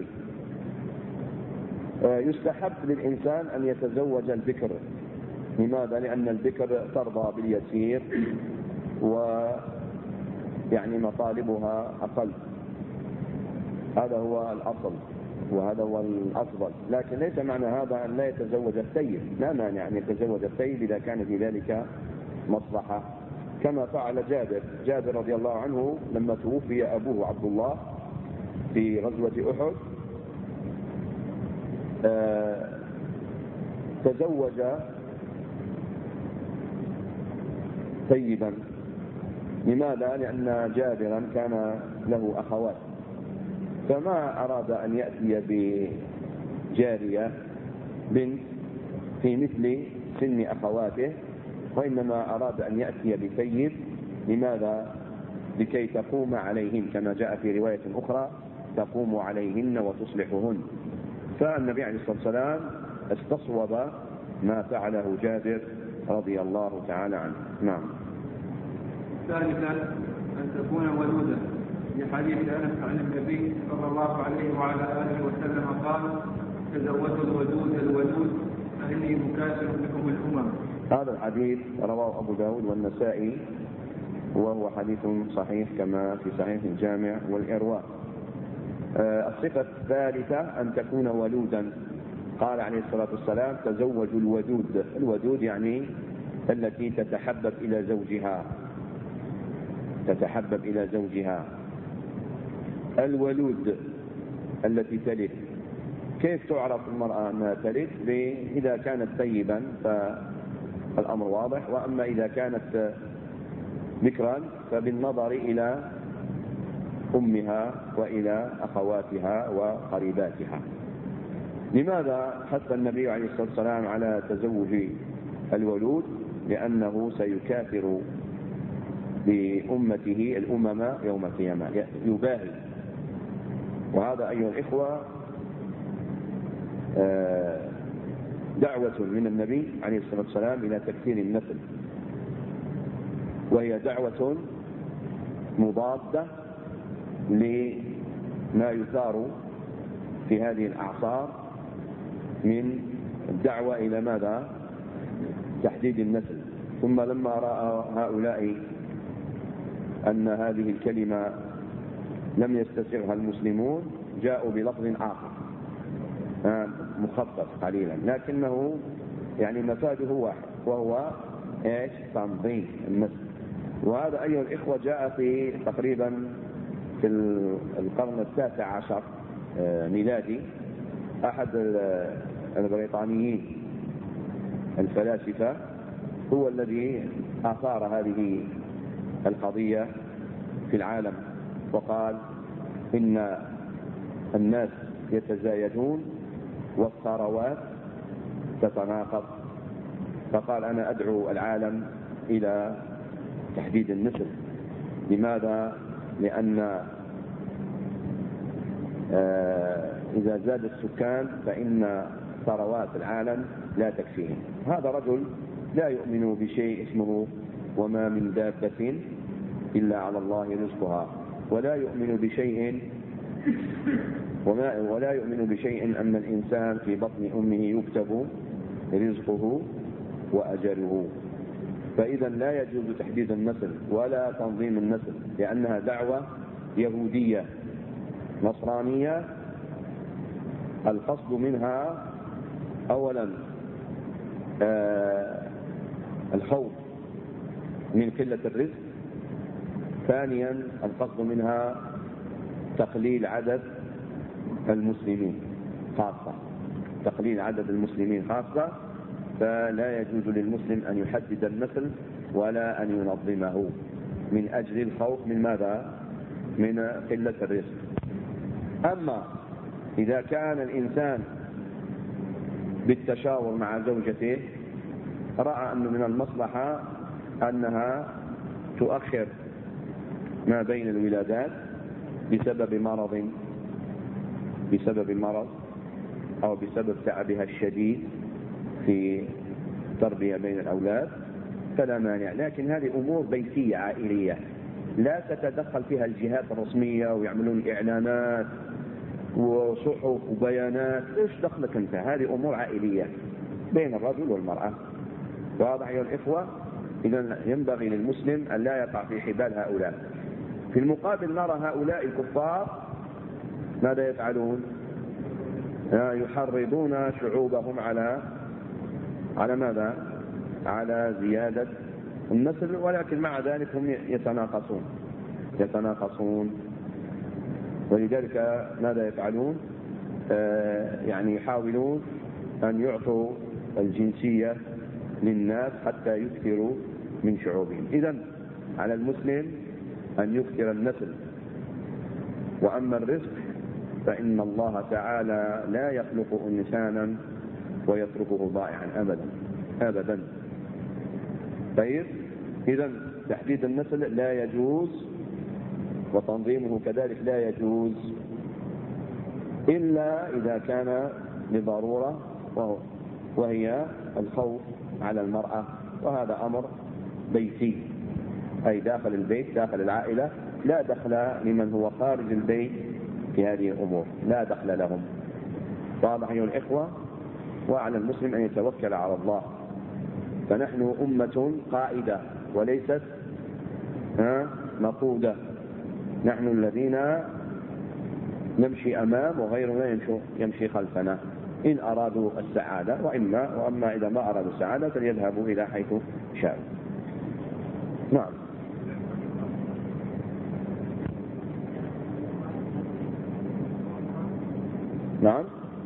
يستحب للإنسان أن يتزوج البكر. لماذا؟ لأن البكر ترضى باليسير ويعني مطالبها أقل، هذا هو الأصل وهذا هو الأفضل. لكن ليس معنى هذا أن لا يتزوج الثيب، لا مانع أن يتزوج الثيب إذا كان في ذلك مصلحة، كما فعل جابر رضي الله عنه لما توفي أبوه عبد الله في غزوة أحد، تزوج ثيبا. لماذا؟ لأن جابرا كان له أخوات، فما أراد أن يأتي بجارية بنت في مثل سن أخواته، وإنما أراد أن يأتي بثيب. لماذا؟ لكي تقوم عليهن، كما جاء في رواية أخرى تقوم عليهن وتصلحهن. فالنبي عليه الصلاة والسلام استصوب ما فعله جابر رضي الله تعالى عنه. نعم. ثالثا أن تكون ولودا، لحديث أنس عن النبي صلى الله عليه وعلى آله وسلم قال تزوجوا الودود فإني مكاثر بكم الأمم. هذا الحديث رواه أبو داود والنسائي، وهو حديث صحيح كما في صحيح الجامع والإرواء. الصفة الثالثة أن تكون ولودا. قال عليه الصلاة والسلام تزوجوا الودود. الودود يعني التي تتحبب إلى زوجها، تتحبب إلى زوجها. الولود التي تلد. كيف تعرف المرأة أنها تلد؟ إذا كانت ثيبا فالأمر واضح، وأما إذا كانت بكرا فبالنظر إلى أمها وإلى أخواتها وقريباتها. لماذا حث النبي عليه الصلاة والسلام على تزوج الولود؟ لأنه سيكافر بأمته الأمم يوم القيامة، يباهي. وهذا أيها الإخوة دعوة من النبي عليه الصلاة والسلام إلى تكثير النسل، وهي دعوة مضادة لما يثار في هذه الأعصار من الدعوة إلى ماذا؟ تحديد النسل. ثم لما رأى هؤلاء أن هذه الكلمة لم يستسعها المسلمون جاءوا بلفظ آخر مخفف قليلا، لكنه يعني مفاده واحد، وهو ايش؟ تنظيم النسل. وهذا أيها الإخوة جاء في تقريبا في القرن 19 ميلادي. أحد البريطانيين الفلاسفة هو الذي أثار هذه القضية في العالم، وقال إن الناس يتزايدون والثروات تتناقض، فقال أنا أدعو العالم إلى تحديد النسل. لماذا؟ لأن إذا زاد السكان فإن ثروات العالم لا تكفيهم. هذا رجل لا يؤمن بشيء اسمه وما من دابة إلا على الله رزقها، ولا يؤمن بشيء أن الإنسان في بطن أمه يكتب رزقه وأجله. فإذا لا يجوز تحديد النسل ولا تنظيم النسل، لأنها دعوة يهودية نصرانية القصد منها أولا الخوف من قلة الرزق، ثانيا القصد منها تقليل عدد المسلمين خاصة، تقليل عدد المسلمين خاصة. فلا يجوز للمسلم أن يحدد النسل ولا أن ينظمه من أجل الخوف من ماذا؟ من قلة الرزق. أما إذا كان الإنسان بالتشاور مع زوجته رأى أنه من المصلحة أنها تؤخر ما بين الولادات بسبب مرض أو بسبب تعبها الشديد في تربية بين الأولاد فلا مانع، لكن هذه أمور بيتية عائلية لا تتدخل فيها الجهات الرسمية ويعملون إعلانات وصحف وبيانات. إيش دخلك أنت؟ هذه أمور عائلية بين الرجل والمرأة. واضح أيها الإخوة؟ إذن ينبغي للمسلم أن لا يقع في حبال هؤلاء. في المقابل نرى هؤلاء الكفار ماذا يفعلون؟ يحرضون شعوبهم على ماذا؟ على زيادة النسل، ولكن مع ذلك هم يتناقصون. ولذلك ماذا يفعلون؟ يعني يحاولون أن يعطوا الجنسية للناس حتى يكثروا من شعوبهم. إذن على المسلم أن يكثر النسل. وأما الرزق فإن الله تعالى لا يخلق إنسانا ويتركه ضائعا أبدا. طيب، إذن تحديد النسل لا يجوز وتنظيمه كذلك لا يجوز إلا إذا كان لضرورة وهي الخوف على المرأة، وهذا أمر بيتي أي داخل البيت داخل العائلة، لا دخل لمن هو خارج البيت في هذه الأمور، لا دخل لهم. واضح أيها الإخوة؟ وعلى المسلم أن يتوكل على الله. فنحن أمة قائدة وليست مقودة، نحن الذين نمشي أمام وغيرنا يمشي خلفنا إن أرادوا السعادة، وأما إذا ما أرادوا السعادة فليذهبوا إلى حيث شاءوا. نعم. نعم.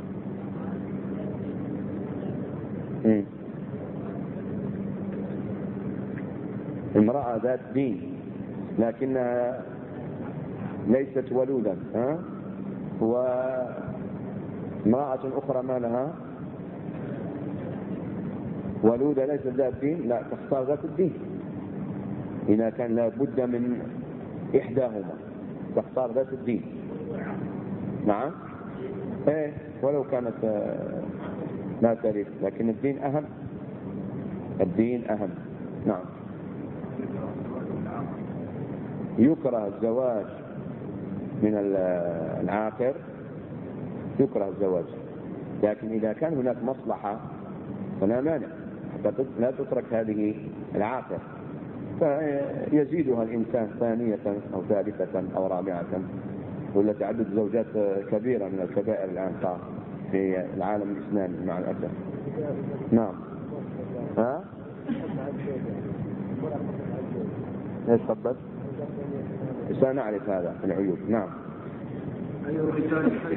امرأة ذات دين لكنها ليست ولودا، وامرأة أخرى ما لها ولودة ليست ذات دين، لا تختار ذات الدين. إذا كان لابد من إحداهما تختار ذات الدين. نعم. ولو كانت لا تريد، لكن الدين أهم. نعم. يكره الزواج من العاقر، يكره الزواج، لكن إذا كان هناك مصلحة فلا مانع حتى لا تترك هذه العاقر، فيزيدها الإنسان ثانية أو ثالثة أو رابعة، ولا تعدد زوجات كبيرة من الكبائر الآن صار في العالم الإسلامي مع الأسف. نعم. ايش خبت؟ سنعرف هذا العيوب. نعم. أي الرجال خير،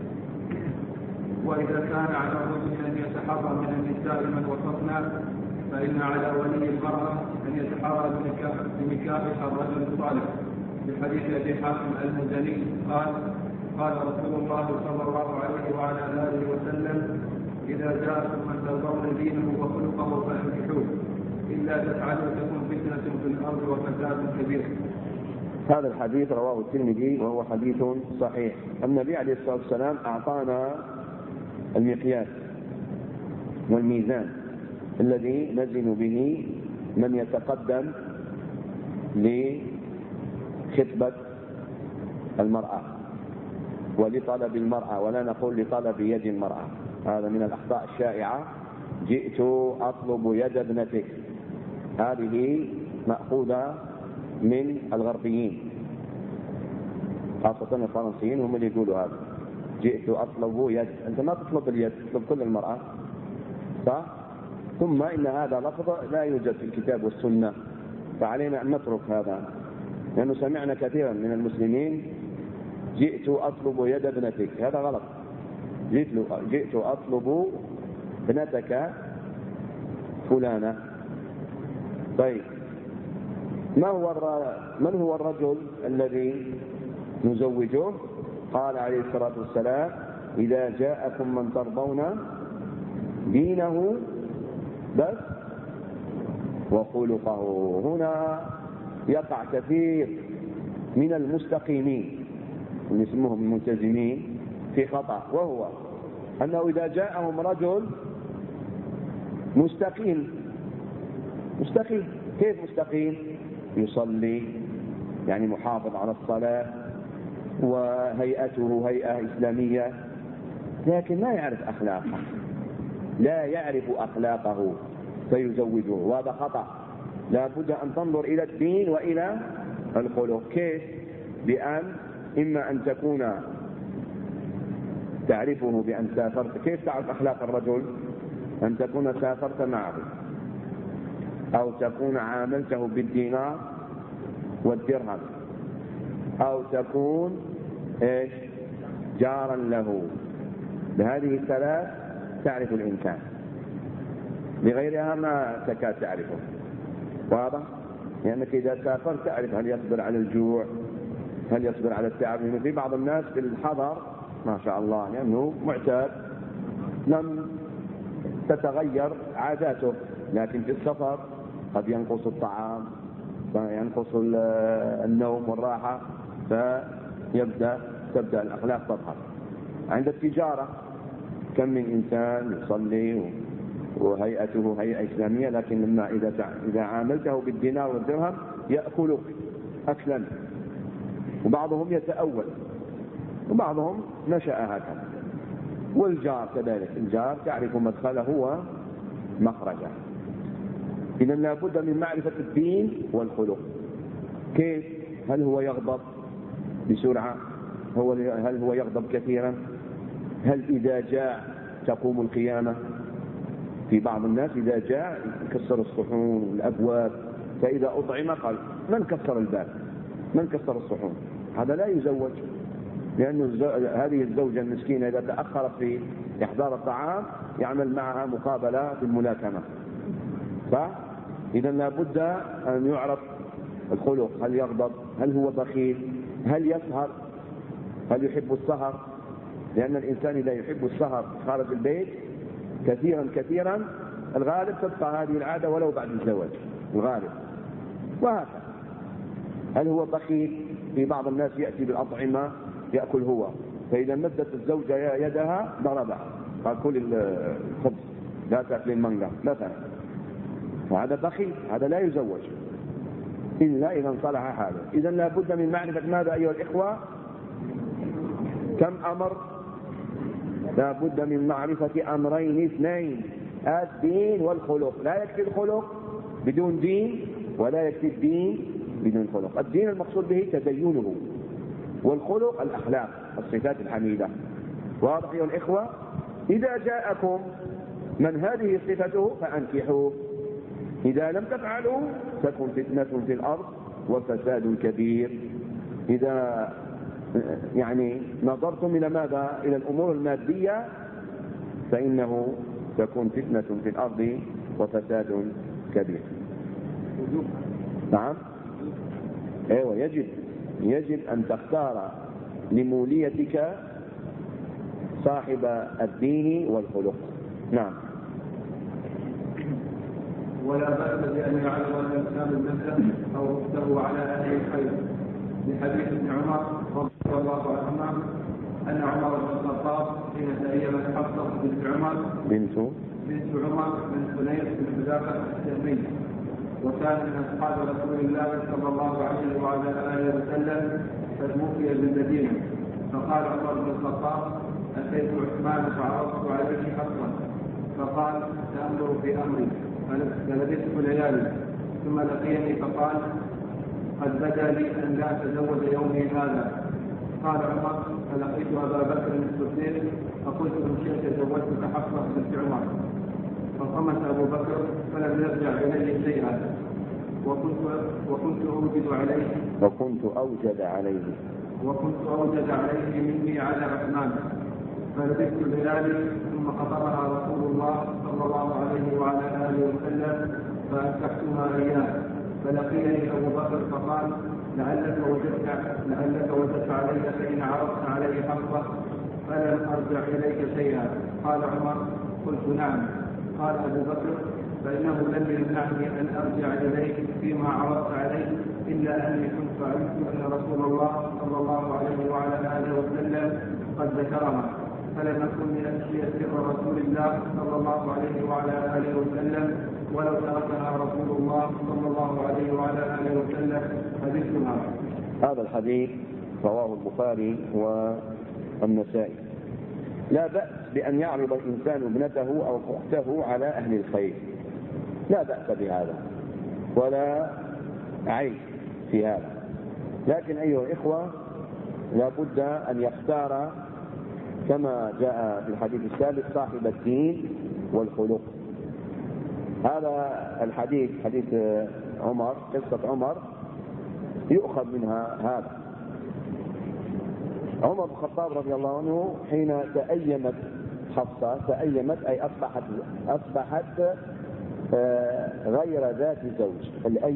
وإذا كان على الرجل أن يتحرى من النساء من وصفنا فإن على ولي المرأة أن يتحرى بنكاح الرجل الصالح، بحديث أبي حاتم المزني قال رسول الله صلى الله عليه وعلى آله وسلم: إذا جاءكم من ترضون دينه وخلقه فانكحوه، إلا تفعلوا تكن فتنة في الأرض وفساد كبير. هذا الحديث رواه الترمذي وهو حديث صحيح. النبي عليه الصلاة والسلام أعطانا المقياس والميزان الذي نزن به من يتقدم لخطبة المرأة ولطلب المرأة، ولا نقول لطلب يد المرأة، هذا من الأخطاء الشائعة. جئت أطلب يد ابنتك، هذه مأخوذة من الغربيين خاصة الفرنسيين، هم اللي يقولوا هذا. جئت أطلب يد، أنت ما تطلب اليد، تطلب كل المرأة، صح؟ ثم إن هذا لفظ لا يوجد في الكتاب والسنة، فعلينا أن نترك هذا، لأنه سمعنا كثيرا من المسلمين جئت أطلب يد ابنتك، هذا غلط. جئت أطلب ابنتك فلانة. طيب، من هو الرجل الذي نزوجه؟ قال عليه الصلاة والسلام: إذا جاءكم من ترضون دينه بس وخلقه. هنا يقع كثير من المستقيمين اللي يسموهم الملتزمين في خطأ، وهو أنه إذا جاءهم رجل مستقيم، كيف مستقيم؟ يصلي، يعني محافظ على الصلاة، وهيئته هيئة إسلامية، لكن لا يعرف أخلاقه فيزوجه، وهذا خطأ. لا بد أن تنظر إلى الدين وإلى الخلق. كيف؟ بأن إما أن تكون تعرفه بأن سافرت. كيف تعرف أخلاق الرجل؟ أن تكون سافرت معه، أو تكون عاملته بالدينار والدرهم، أو تكون جارا له. بهذه الثلاث تعرف الإنسان، بغيرها ما تكاد تعرفه. واضح؟ لأنك إذا سافرت تعرف هل يصبر على الجوع، هل يصبر على التعب. لأن في بعض الناس في الحضر ما شاء الله لأنه معتاد لم تتغير عاداته، لكن في السفر قد ينقص الطعام، ينقص النوم والراحة، تبدأ الأخلاق تظهر. عند التجارة كم من إنسان يصلي وهيئته هيئة إسلامية، لكن لما إذا عاملته بالدينار والدرهم يأكل أكلا، وبعضهم يتأول، وبعضهم نشأ هكذا. والجار كذلك، الجار تعرف مدخله ومخرجه. إذن لا بد من معرفة الدين والخلق. كيف؟ هل هو يغضب بسرعة؟ هل هو يغضب كثيرا؟ هل إذا جاء تقوم القيامة؟ في بعض الناس إذا جاء يكسر الصحون والأبواب، فإذا أطعم قال: من كسر الباب؟ من كسر الصحون؟ هذا لا يزوج، لأن هذه الزوجة المسكينة إذا تأخرت في إحضار الطعام يعمل معها مقابلة في الملاكمة. فإذا لا بد أن يعرف الخلق. هل يغضب؟ هل هو بخيل؟ هل يسهر؟ هل يحب السهر؟ لأن الإنسان إذا يحب السهر خارج البيت كثيرا الغالب تبقى هذه العادة ولو بعد الزواج، الغالب. وهكذا. هل هو بخيل؟ في بعض الناس يأتي بالأطعمة يأكل هو، فإذا مدت الزوجة يدها ضربها، قال: كل الخبز لا تأكل المانجا مثلا. وهذا بخيل، هذا لا يزوج إلا إذا انصلح حاله. إذا لا بد من معرفة ماذا أيها الإخوة؟ كم أمر؟ لا بد من معرفة أمرين اثنين: الدين والخلق. لا يكفي الخلق بدون دين، ولا يكفي الدين بدون خلق. الدين المقصود به تدينه، والخلق الأخلاق، الصفات الحميدة. واضح أيها الإخوة؟ إذا جاءكم من هذه صفته فأنكحوه، إذا لم تفعلوا تكن فتنة في الأرض وفساد كبير. إذا نظرتم إلى ماذا؟ إلى الأمور المادية، فإنه تكون فتنة في الأرض وفساد كبير. نعم، أيوة، يجب أن تختار لموليتك صاحب الدين والخلق. نعم. ولا بأس بأن يعلم الإنسان نفسه أو أخته على أهل الخير، لحديث ابن عمر رضي الله عنهما أن عمر بن الخطاب حين تأيمت حفصة بنت عمر بنت عمر بن سليم بن حذافة السهمي، وكان من أصحاب رسول الله صلى الله عليه وعلى آله وسلم قد موفي بالمدينة، فقال عمر بن الخطاب: أتيت عثمان فعرضت عليه حفصا، فقال: تأمر في أمري، فلبثت ليالي، ثم لقيني فقال: قد بدا لي أن لا أتزوج يومي هذا. قال عمر: فلقيت أبا بكر الصديق فقلت: إن شئت زوجتك حفصة بنت عمر. فصمت أبو بكر فلم يرجع إليه شيئا، وكنت أوجد عليه مني على عثمان، فلبثت الليالي، ثم خطبها رسول الله صلى الله عليه وعلى آله وسلم فأنكحتها إياه. فلقيني أبو بكر فقال: لعلك وجدت علي فإن عرضت عليه حفصة فلم أرجع إليك شيئا. قال عمر: قلت: نعم. قال أبو بكر: فإنه لم يمنعني أن أرجع إليك فيما عرضت عليه إلا أني كنت علمت أن رسول الله صلى الله عليه وعلى آله وسلم قد ذكرها، فلم أكن لأشفي سر رسول الله صلى الله عليه وعلى آله وسلم، ولو تركها رسول الله صلى الله عليه وعلى آله وسلم حديثها. هذا الحديث رواه البخاري والنسائي. لا بأس بأن يعرض الإنسان ابنته أو أخته على أهل الخير، لا بأس بهذا ولا عيب في هذا، لكن أيها الإخوة لا بد أن يختار كما جاء في الحديث السابق صاحب الدين والخلق. هذا الحديث حديث عمر، قصة عمر، يؤخذ منها هذا. عمر بن الخطاب رضي الله عنه حين تأيمت حفصة، تأيمت أي أصبحت غير ذات زوج.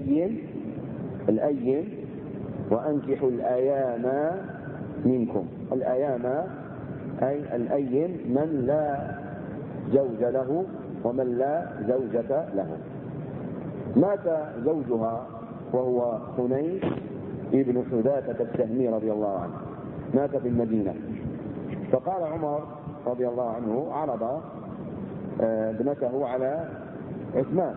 الأيم وأنكحوا الأيام منكم. الأيام أي الأيم من لا زوج له ومن لا زوجة له. مات زوجها وهو حنين ابن حذافة السهمي رضي الله عنه، مات في المدينة. فقال عمر رضي الله عنه عرض ابنته على عثمان،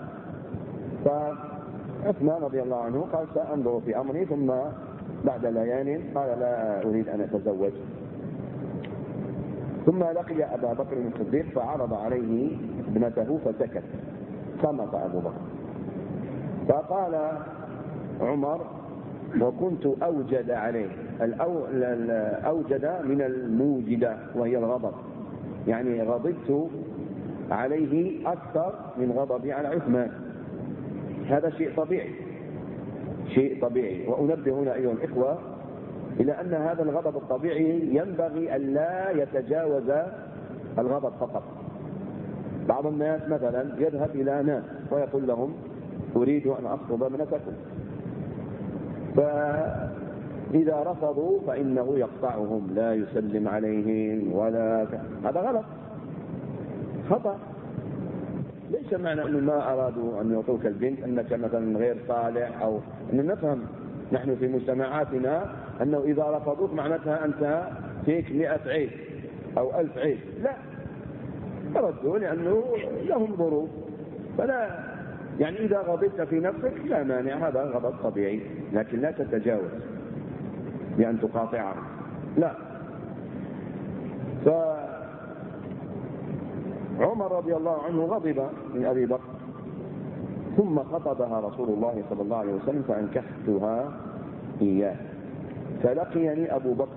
فعثمان رضي الله عنه قال: سأنظر في أمري. ثم بعد ليال قال: لا أريد أن أتزوج. ثم لقي أبا بكر الصديق فعرض عليه ابنته فسكت، صمت أبو بكر. فقال عمر: وكنت أوجد عليه. أوجد من الموجدة وهي الغضب، يعني غضبت عليه أكثر من غضبي على عثمان. هذا شيء طبيعي. وأنبه هنا أيها الإخوة إلى أن هذا الغضب الطبيعي ينبغي أن لا يتجاوز الغضب فقط. بعض الناس مثلا يذهب إلى ناس ويقول لهم: أريد أن أخطب ابنتكم، فإذا رفضوا فإنه يقطعهم، لا يسلم عليهم ولا هذا غلط، خطأ. ليس معنى أنه ما أرادوا أن يعطوك البنت أنك مثلا غير صالح، أو أن نفهم نحن في مجتمعاتنا أنه إذا رفضوك معناتها أنت فيك 100 عيب أو 1000 عيب. لا، ردوا لأنه لهم ظروف. فلا يعني إذا غضبت في نفسك لا مانع، هذا غضب طبيعي، لكن لا تتجاوز بأن تقاطعه، لا. فعمر رضي الله عنه غضب من أبي بكر، ثم خطبها رسول الله صلى الله عليه وسلم فأنكحتها إياه. فلقيني أبو بكر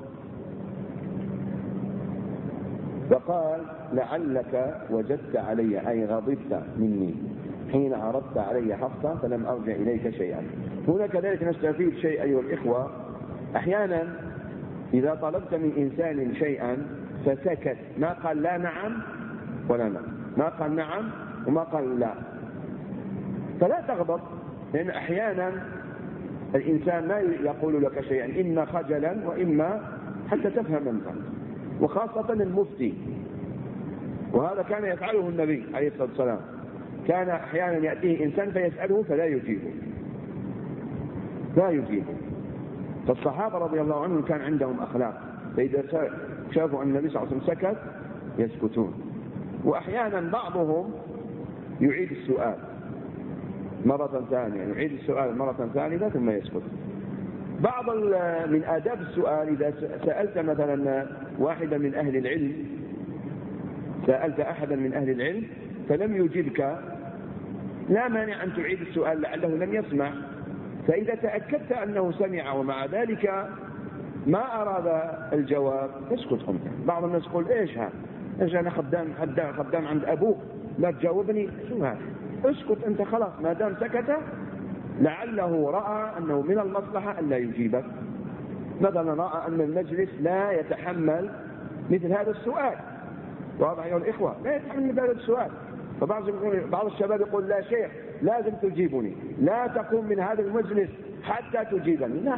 فقال: لعلك وجدت علي، أي غضبت مني حين عرضت علي حفصة فلم أرجع إليك شيئا. هنا كذلك نستفيد شيء أيها الإخوة. أحيانا إذا طلبت من إنسان شيئا فسكت، ما قال لا نعم ولا لا، ما قال نعم وما قال لا، فلا تغضب، لأن أحيانا الإنسان لا يقول لك شيئا إما خجلا وإما حتى تفهم أنت، وخاصة المفتي. وهذا كان يفعله النبي عليه الصلاة والسلام، كان أحيانا يأتيه إنسان فيسأله فلا يجيبه، فالصحابة رضي الله عنهم كان عندهم أخلاق، فإذا شافوا أن النبي صلى الله عليه وسلم سكت يسكتون. وأحيانا بعضهم يعيد السؤال مرة ثانية، يعيد السؤال مرة ثالثة ثم يسكت. بعض من آداب السؤال إذا سألت مثلا واحدا من أهل العلم، سألت أحدا من أهل العلم فلم يجبك، لا مانع أن تعيد السؤال لعله لم يسمع. فإذا تأكدت أنه سمع ومع ذلك ما أراد الجواب تسكت أنت. بعض الناس يقول إيش هذا؟ إيش أنا خدام عند أبوك لا تجاوبني؟ شو هذا؟ اسكت أنت خلاص. ما دام سكت لعله رأى أنه من المصلحة أن لا يجيبك. مثلا رأى أن المجلس لا يتحمل مثل هذا السؤال، واضح أيها الإخوة؟ لا يتحمل مثل هذا السؤال. فبعض الشباب يقول لا شيخ لازم تجيبني، لا تقوم من هذا المجلس حتى تجيبني. لا،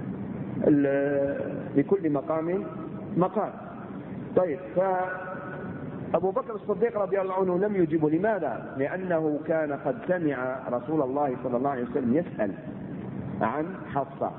لكل مقام مقال. طيب، فأبو بكر الصديق رضي الله عنه لم يجيبه. لماذا؟ لأنه كان قد سمع رسول الله صلى الله عليه وسلم يسأل عن حفصة.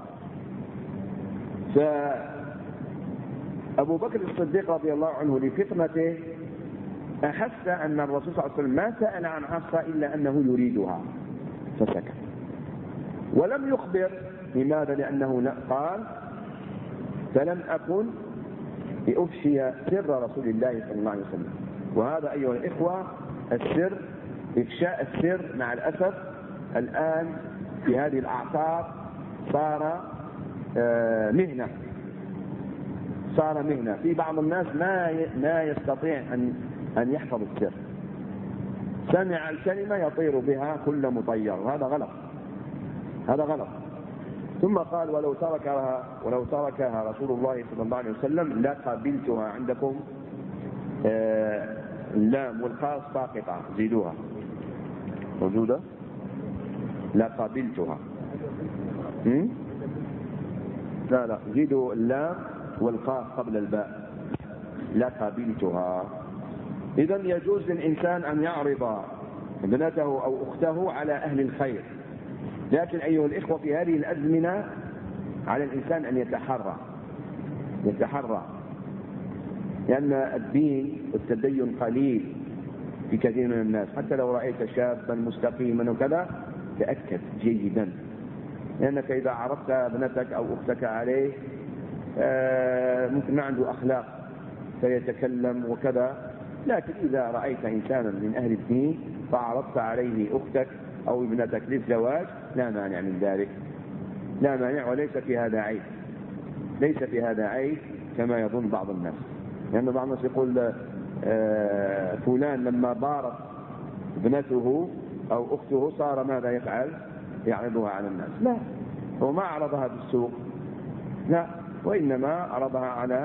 فأبو بكر الصديق رضي الله عنه لفطنته أحس أن الرسول صلى الله عليه وسلم ما سأل عن حفصة إلا أنه يريدها فسكت ولم يخبر. لماذا؟ لأنه قال فلم أكن لأفشي سر رسول الله صلى الله عليه وسلم. وهذا أيها الإخوة السر، إفشاء السر مع الأسف الآن في هذه الأعصار صار مهنة. صار مهنة. في بعض الناس ما يستطيع أن يحفظ السر، سمع الكلمة يطير بها كل مطير، وهذا غلط. هذا غلط. ثم قال ولو تركها رسول الله صلى الله عليه وسلم لقبلتها. عندكم اللام والقاف ساقطة، زيدوها. موجودة؟ لقبلتها. لا، زيدوا اللام والقاف قبل الباء. لقبلتها. إذن يجوز للإنسان أن يعرض ابنته أو أخته على أهل الخير، لكن أيها الإخوة في هذه الأزمنة على الإنسان أن يتحرى، لأن الدين والتدين قليل في كثير من الناس. حتى لو رأيت شابا مستقيما وكذا تأكد جيدا، لأنك إذا عرضت ابنتك أو أختك عليه ممكن ما عنده أخلاق فيتكلم وكذا. لكن إذا رأيت إنسانا من أهل الدين فعرضت عليه أختك أو ابنتك للزواج لا مانع من ذلك، لا مانع. وليس في هذا عيب، ليس في هذا عيب كما يظن بعض الناس. لأن بعض الناس يقول فلان لما بارت ابنته أو أخته صار ماذا يفعل؟ يعرضها على الناس. لا، هو ما عرضها بالسوق، لا، وإنما عرضها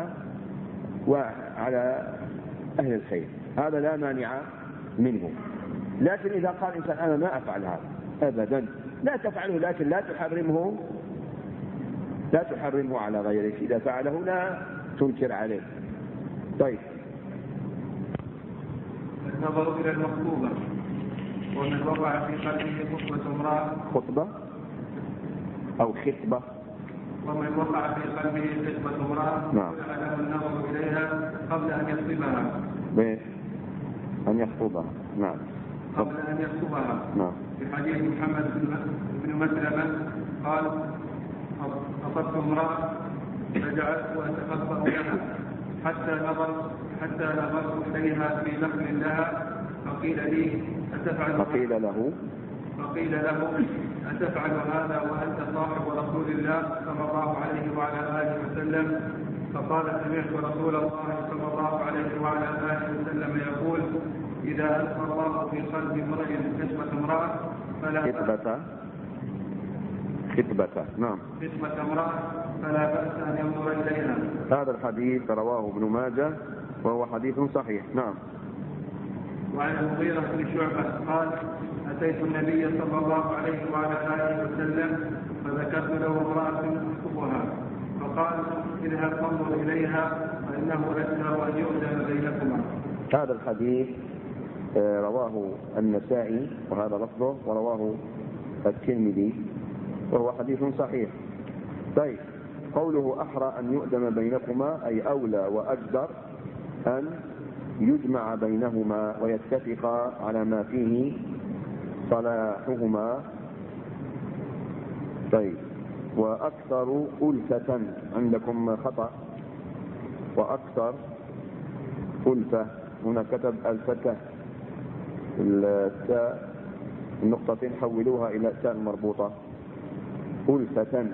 على أهل الخير. هذا لا مانع منه. لكن إذا قال إنسان أنا ما أفعل هذا أبدا، لا تفعله، لكن لا تحرمه على غيرك. إذا فعله لا تنكر عليه. طيب، النظر إلى المخطوبة. ومن وقع في قلبه خطبة امرأة، خطبة أو خطبة، ومن وقع في قلبه خطبة امرأة شرع له النظر إليها قبل أن يخطبها. أن يخطبها، نعم، قبل أن يخطبها. نعم. في حديث محمد بن مسلمة قال أصبت امرأة فجعلت أتخطأ لها حتى نظرت إليها في نخل لها فقيل له أتفعل هذا وأنت صاحب رسول الله صلى الله عليه وعلى آله وسلم؟ فقال سمعت رسول الله صلى الله عليه وعلى آله وسلم يقول إذا ألقى الله في قلب امرئ خطبة امرأة خطبة امرأة فلا بأس أن ينظر إليها. هذا الحديث رواه ابن ماجه وهو حديث صحيح. نعم. وعن المغيرة بن شعبة قال أتيت النبي صلى الله عليه وعلى آله وسلم فذكرت له امرأة تخطبها فقال اذهب فانظر إليها فإنه أسهل أن يؤذن بينكما. هذا الحديث رواه النسائي وهذا لفظه، ورواه الترمذي وهو حديث صحيح. طيب، قوله أحرى أن يؤدم بينكما أي أولى وأجدر أن يجمع بينهما ويتفقا على ما فيه صلاحهما. طيب، وأكثر ألفة عندكم خطأ، وأكثر ألفة، هنا كتب الفتة التاء النقطتين حولوها إلى تاء مربوطة، ألفة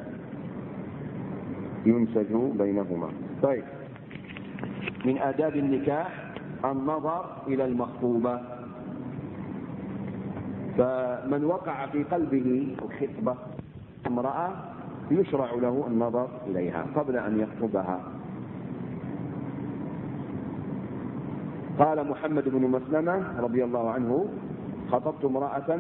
ينسج بينهما. طيب، من آداب النكاح النظر إلى المخطوبة، فمن وقع في قلبه الخطبة امرأة يشرع له النظر إليها قبل أن يخطبها. قال محمد بن مسلمة رضي الله عنه: خطبت امرأة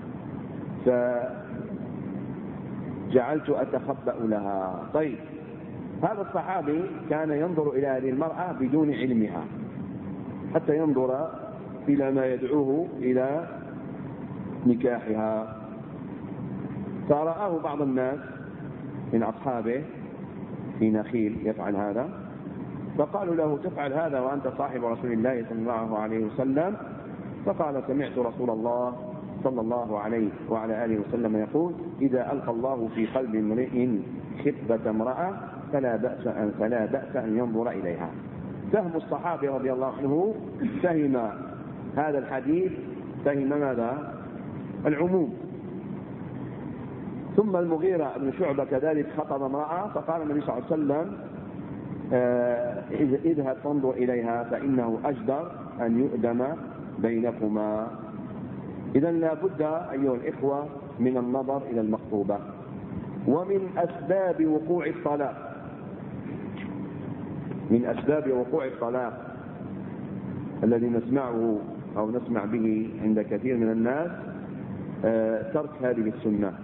فجعلت أتخبأ لها. طيب، هذا الصحابي كان ينظر إلى هذه المرأة بدون علمها حتى ينظر إلى ما يدعوه إلى نكاحها، فرآه بعض الناس من أصحابه في نخيل يفعل هذا، فقالوا له: تفعل هذا وأنت صاحب رسول الله صلى الله عليه وسلم؟ فقال: سمعت رسول الله صلى الله عليه وعلى آله وسلم يقول: إذا ألقى الله في قلب امرئ خطبة امرأة فلا بأس أن ينظر إليها. فهم الصحابي رضي الله عنه فهم هذا الحديث، فهم ماذا؟ العموم. ثم المغيرة بن شعبة كذلك خطب امرأة، فقال النبي صلى الله عليه وسلم: اذهب تنظر إليها فإنه أجدر أن يؤدم بينكما. إذن لا بد أيها الإخوة من النظر إلى المخطوبة. ومن أسباب وقوع الطلاق، من أسباب وقوع الطلاق الذي نسمعه أو نسمع به عند كثير من الناس ترك هذه السنة.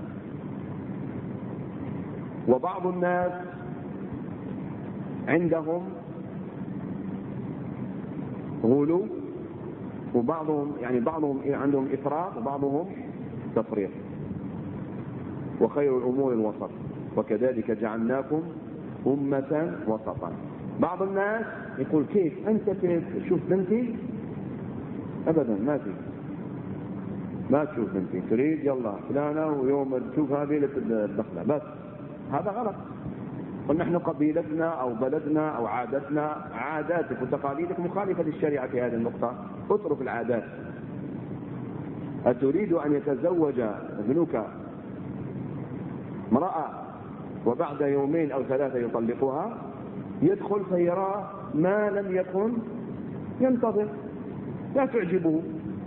وبعض الناس عندهم غلو، وبعضهم بعضهم عندهم إفراط وبعضهم تفريط، وخير الأمور الوسط، وكذلك جعلناكم أمة وسطا. بعض الناس يقول: كيف أنت تشوف بنتي؟ أبدا ما في، ما تشوف بنتي، تريد يلا فلانة ويوم تشوف هذه الدخلة بس. هذا غلط. ونحن قبيلتنا أو بلدنا أو عادتنا، عاداتك وتقاليدك مخالفة للشريعة في هذه النقطة. اترك العادات. أتريد أن يتزوج ابنك امرأة وبعد يومين أو ثلاثة يطلقها، يدخل فيرى ما لم يكن ينتظر، لا تعجبه،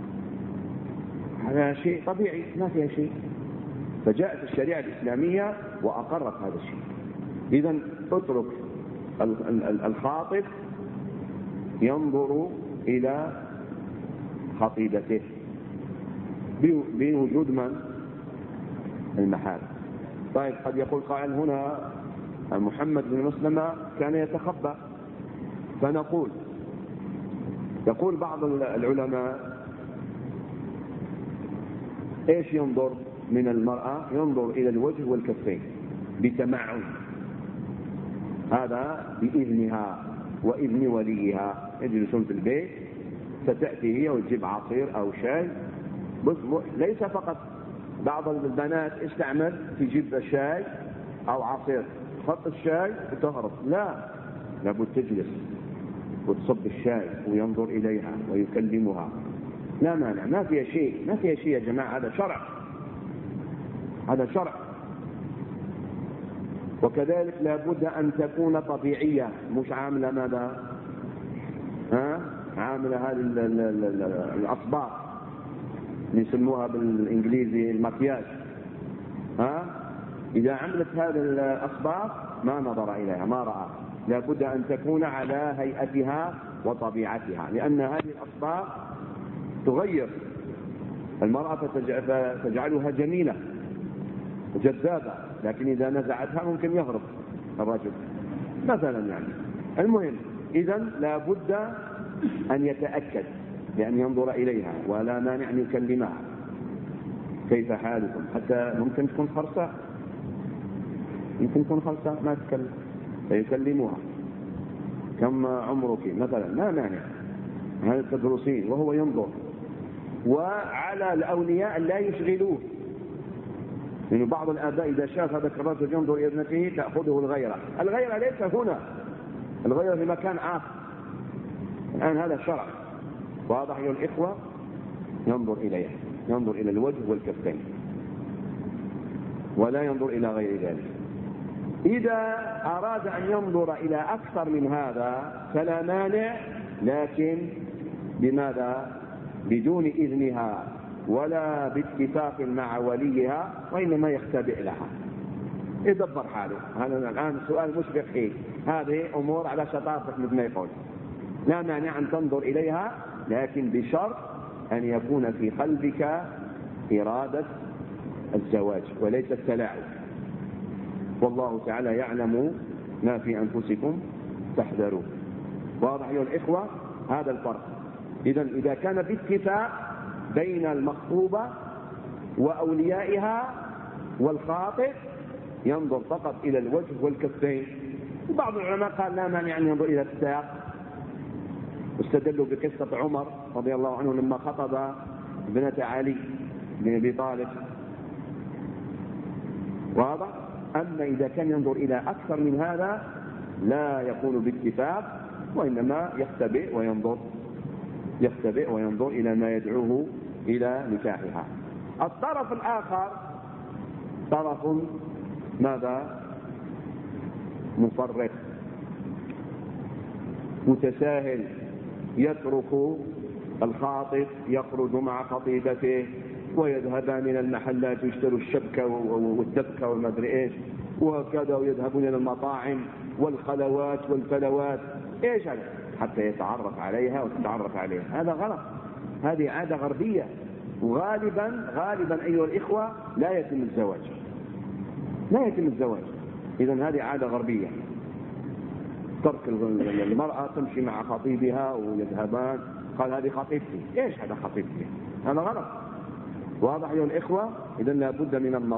هذا شيء طبيعي ما فيها شيء. فجاءت الشريعة الإسلامية وأقرت هذا الشيء. إذن اترك الخاطب ينظر إلى خطيبته بوجود من؟ المحارم. طيب، قد يقول قائل: هنا محمد بن مسلمة كان يتخبأ، فنقول يقول بعض العلماء: ايش ينظر من المرأة؟ ينظر إلى الوجه والكفين بتمعن، هذا بإذنها وإذن وليها. يجلسون في البيت، فتأتي هي وتجيب عصير أو شاي، ليس فقط بعض البنات استعمل تجيب شاي أو عصير، تحط الشاي وتهرب، لا، لابد تجلس وتصب الشاي وينظر إليها ويكلمها، لا مانع، ما فيها شيء، ما فيها شيء يا جماعة، هذا شرع، هذا شرع. وكذلك لابد أن تكون طبيعية، مش عاملة ماذا؟ عاملة هذه الأصباغ يسموها بالإنجليزي المكياج. إذا عملت هذه الأصباغ ما نظر إليها، ما رأى. لابد أن تكون على هيئتها وطبيعتها، لأن هذه الأصباغ تغير المرأة فتجعلها جميلة وجذابة، لكن إذا نزعتها ممكن يهرب الرجل مثلا المهم، إذن لابد أن يتأكد بأن ينظر إليها، ولا مانع أن يكلمها: كيف حالكم؟ حتى ممكن تكون خرساء، يمكن تكون خرساء ما تتكلم، فيكلمها كم عمرك مثلا، ما مانع، هل تدرسين وهو ينظر. وعلى الأولياء لا يشغلوه، لأن بعض الآباء إذا شاف هذا الرجل ينظر إلى ابنته تأخذه الغيرة. الغيرة ليس هنا، الغيرة في مكان آخر. الآن هذا شرع واضح يا الإخوة، ينظر إليها، ينظر إلى الوجه والكفين ولا ينظر إلى غير ذلك. إذا أراد أن ينظر إلى أكثر من هذا فلا مانع، لكن بماذا؟ بدون إذنها ولا باتفاق مع وليها، وإنما يختبئ لها، يدبر حاله. هذا الآن سؤال مشبك فيه، هذه أمور على شطارتك مثل ما يقول. لا مانع أن تنظر إليها، لكن بشرط أن يكون في قلبك إرادة الزواج وليس التلاعب. والله تعالى يعلم ما في أنفسكم فاحذروا. واضح أيها الإخوة هذا الفرق. إذا كان باتفاق بين المخطوبة وأوليائها والخاطب ينظر فقط إلى الوجه والكفين. وبعض العلماء قال لا مانع أن ينظر إلى الساق، واستدلوا بقصة عمر رضي الله عنه لما خطب ابنة علي بن أبي طالب. واضح؟ أما إذا كان ينظر إلى أكثر من هذا لا يكون باتفاق، وإنما يختبئ وينظر إلى ما يدعوه إلى نكاحها. الطرف الآخر طرف ماذا؟ مفرط متساهل، يترك الخاطب يخرج مع خطيبته ويذهبان إلى المحلات ويشتروا الشبكة والدبكة والمدري إيش وهكذا، ويذهبون إلى المطاعم والخلوات والفلوات إيش هذا حتى يتعرف عليها وتتعرف عليها. هذا غلط، هذه عادة غربية، وغالبا أيها الإخوة لا يتم الزواج. إذن هذه عادة غربية، ترك المرأة تمشي مع خطيبها ويذهبان، قال هذه خطيبتي، إيش هذا خطيبتي؟ هذا غلط. واضح أيها الإخوة؟ إذن لا بد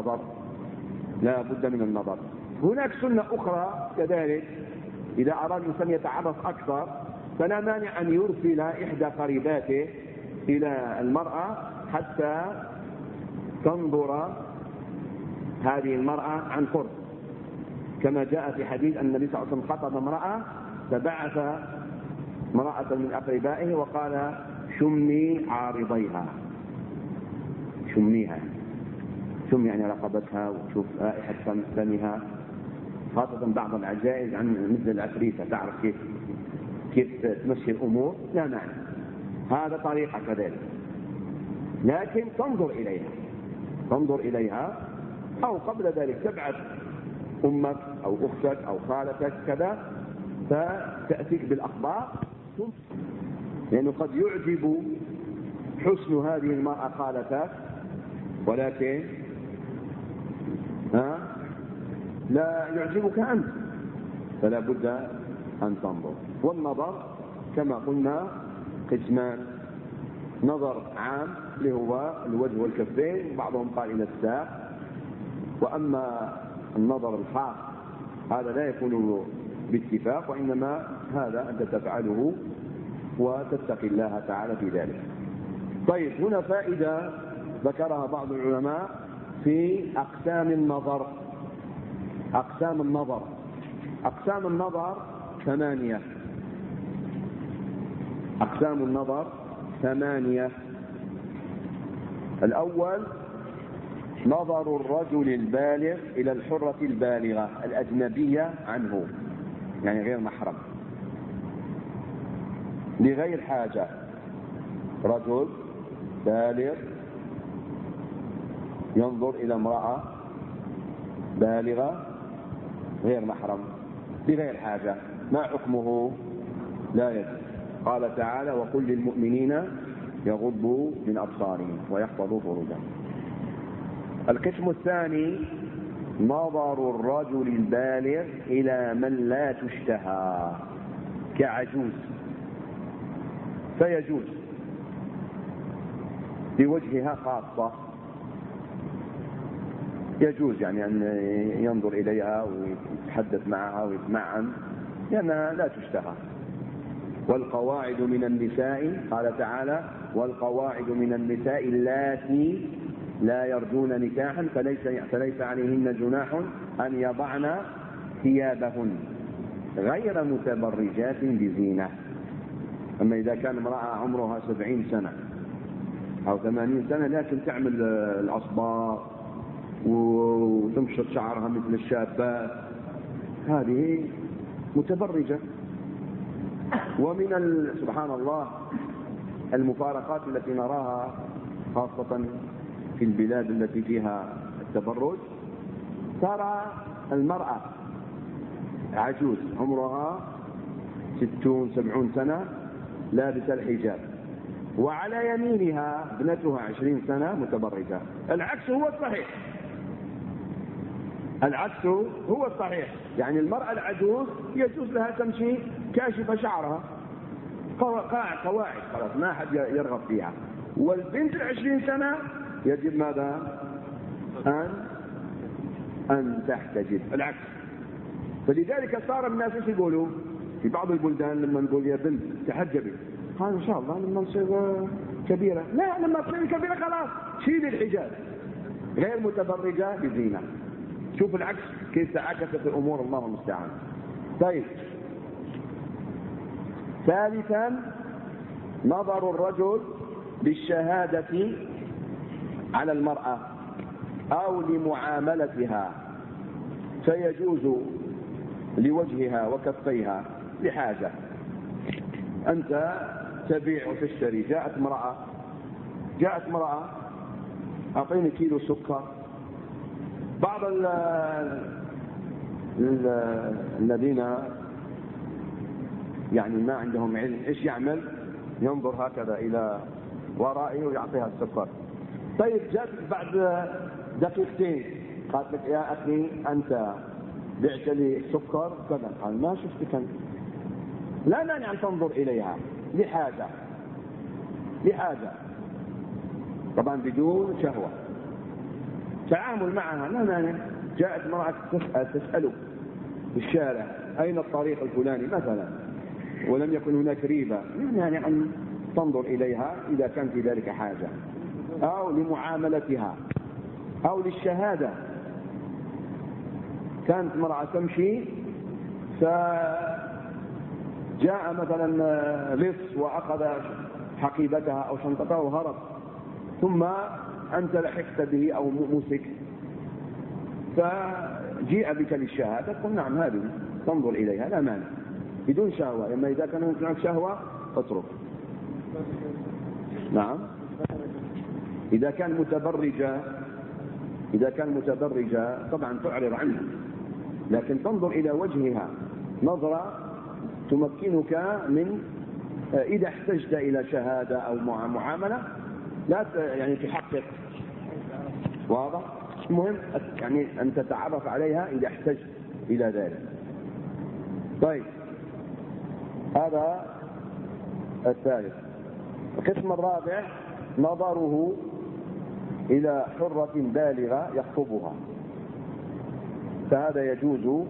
من النظر. هناك سنة أخرى كذلك، إذا أراد الإنسان يتعرف أكثر فلا مانع أن يرسل إحدى قريباته إلى المرأة حتى تنظر هذه المرأة عن قرب، كما جاء في حديث أن النبي صلى الله عليه وسلم خطب امرأة فبعث امرأة من أقربائه وقال شمي عارضيها، شميها، شم يعني رقبتها وتشوف رائحة فمها، خاصة بعض العجائز عن مثل العفريتة تعرف كيف تمشي الأمور، لا معنى، هذا طريقة كذلك. لكن تنظر إليها أو قبل ذلك تبعث أمك أو أختك أو خالتك كذا فتأتيك بالأخبار، لأنه قد يعجب حسن هذه المرأة خالتك ولكن لا يعجبك أنت، فلا بد أن تنظر. والنظر كما قلنا قسمان، نظر عام اللي هو الوجه والكفين، بعضهم قال إلى الساق، وأما النظر الخاص هذا لا يكون باتفاق، وإنما هذا أنت تفعله وتتقي الله تعالى في ذلك. طيب هنا فائدة ذكرها بعض العلماء في أقسام النظر. أقسام النظر 8. أقسام النظر 8. الأول نظر الرجل البالغ إلى الحرة البالغة الأجنبية عنه، يعني غير محرم لغير حاجة. رجل بالغ ينظر إلى امرأة بالغة غير محرم بغير حاجة، ما حكمه؟ لا يجوز. قال تعالى وقل للمؤمنين يغضوا من أبصارهم ويحفظوا فروجهم. القسم الثاني نظر الرجل البالغ إلى من لا تشتهى كعجوز، فيجوز بوجهها خاصة، يجوز يعني أن ينظر إليها ويتحدث معها ويتمعن لأنها لا تشتهى. والقواعد من النساء قال تعالى والقواعد من النساء اللاتي لا يرجون نكاحا فليس عليهن جناح أن يضعن ثيابهن غير متبرجات بزينة. أما إذا كان امرأة عمرها 70 سنة أو 80 سنة لكن تعمل الأصباغ وتمشط شعرها مثل الشابات هذه متبرجة. ومن سبحان الله المفارقات التي نراها خاصة في البلاد التي فيها التبرج ترى المرأة عجوز عمرها 60-70 سنة لابسة الحجاب وعلى يمينها ابنتها 20 سنة متبرجة. العكس هو الصحيح، العكس هو الصحيح. يعني المرأة العجوز يجوز لها تمشي كاشفة شعرها قواعد خلاص ما أحد يرغب فيها. والبنت 20 سنة يجب ماذا؟ أن تحتجب. العكس. فلذلك صار الناس يقولوا في بعض البلدان لما نقول يا بنت تحجبي قال إن شاء الله لما نصير كبيرة. لا لما تصير كبيرة خلاص شيل الحجاب غير متبرجة بزينة. شوف العكس كيف تعاكست الأمور الله المستعان. طيب ثالثا نظر الرجل بالشهادة على المرأة أو لمعاملتها فيجوز لوجهها وكفيها لحاجة. أنت تبيع وتشتري جاءت امرأة أعطيني كيلو سكر. بعض الذين يعني ما عندهم علم إيش يعمل؟ ينظر هكذا إلى ورائه ويعطيها السكر. طيب جاءت بعد دقيقتين قالت لك يا أخي أنت بعت لي السكر كذا. قال ما شفتك أنت. لا مانع أن تنظر إليها لحاجة طبعا بدون شهوة. تعامل معها لا مانع. جاءت امرأة تسأله في الشارع أين الطريق الفلاني مثلا ولم يكن هناك ريبة يعني أن تنظر إليها إذا كان في ذلك حاجة أو لمعاملتها أو للشهادة. كانت امرأة تمشي فجاء مثلا لص وأخذ حقيبتها أو شنطتها وهرب ثم أنت لحقت به أو مسك فجيء بك للشهادة قل نعم هذه تنظر إليها لا مانع بدون شهوة. أما إذا كان هناك شهوة اترك. نعم إذا كان متبرجة طبعا تعرض عنها لكن تنظر إلى وجهها نظرة تمكنك من إذا احتجت إلى شهادة أو معاملة لا يعني تحقق. واضح؟ المهم يعني أن تتعرف عليها إذا احتجت إلى ذلك. طيب هذا الثالث. القسم الرابع نظره إلى حرة بالغة يخطبها فهذا يجوز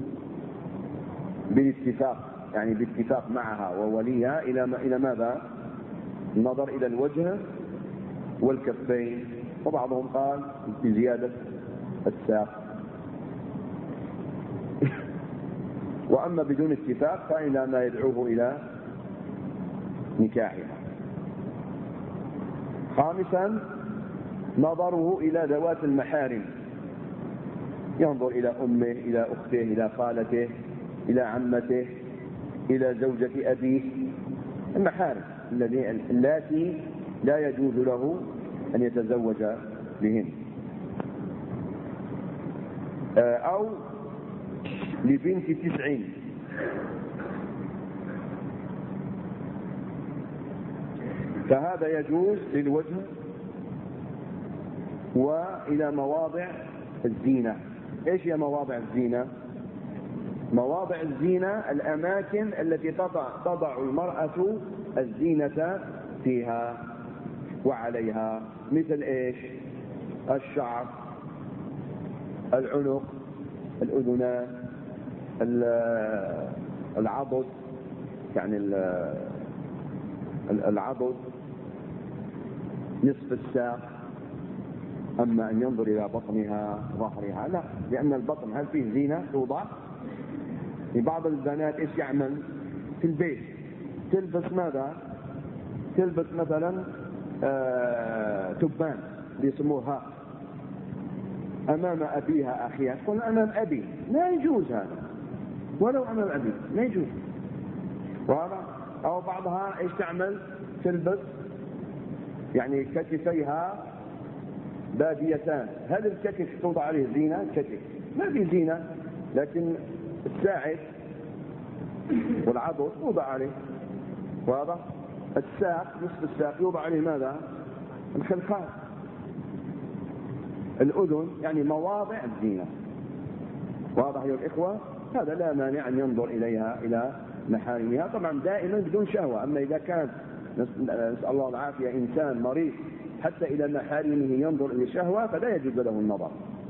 بالاتفاق يعني باتفاق معها ووليها إلى ماذا؟ النظر إلى الوجه والكفين وبعضهم قال بزيادة الساق. وأما بدون اتفاق فإلى ما يدعوه إلى نكاحها. خامسا نظره إلى ذوات المحارم ينظر إلى أمه إلى أخته إلى خالته إلى عمته إلى زوجة أبيه المحارم التي لا يجوز له أن يتزوج بهن أو لبنت 90 فهذا يجوز للوجه وإلى مواضع الزينة. إيش هي مواضع الزينة؟ مواضع الزينة الأماكن التي تضع المرأة الزينة فيها وعليها مثل إيش؟ الشعر العنق، الأذنان، العضد، يعني العضد، نصف الساق. أما أن ينظر إلى بطنها ظهرها لا، لأن البطن هل فيه زينة توضع؟ بعض البنات إيش يعمل في البيت؟ تلبس ماذا؟ تلبس مثلا تبان يسموها أمام أبيها أخيها، تقول أمام أبي، لا يجوز هذا، ولو أمام أبي لا يجوز. أو بعضها إيش تعمل؟ تلبس يعني كتفيها باديتان. هل الكتف توضع عليه زينة؟ الكتف ما في زينة، لكن الساعد والعضد يوضع عليه. واضح؟ الساق، نصف الساق يوضع عليه ماذا؟ الخلخال. الأذن يعني مواضع الزينة. واضح يا الإخوة؟ هذا لا مانع أن ينظر إليها إلى محارمها، طبعا دائما بدون شهوة. أما إذا كان نسأل الله العافية إنسان مريض حتى إلى محارمه ينظر إلى شهوة فلا يجوز له النظر.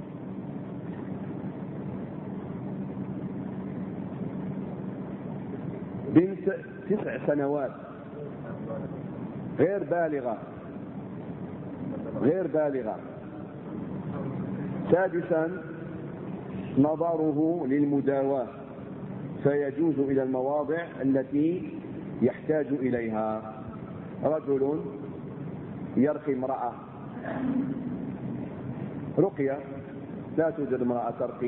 بنت 9 سنوات غير بالغة. سادسا نظره للمداواة، فيجوز إلى المواضع التي يحتاج إليها. رجل يرقي امرأة، رقية، لا توجد امرأة ترقي،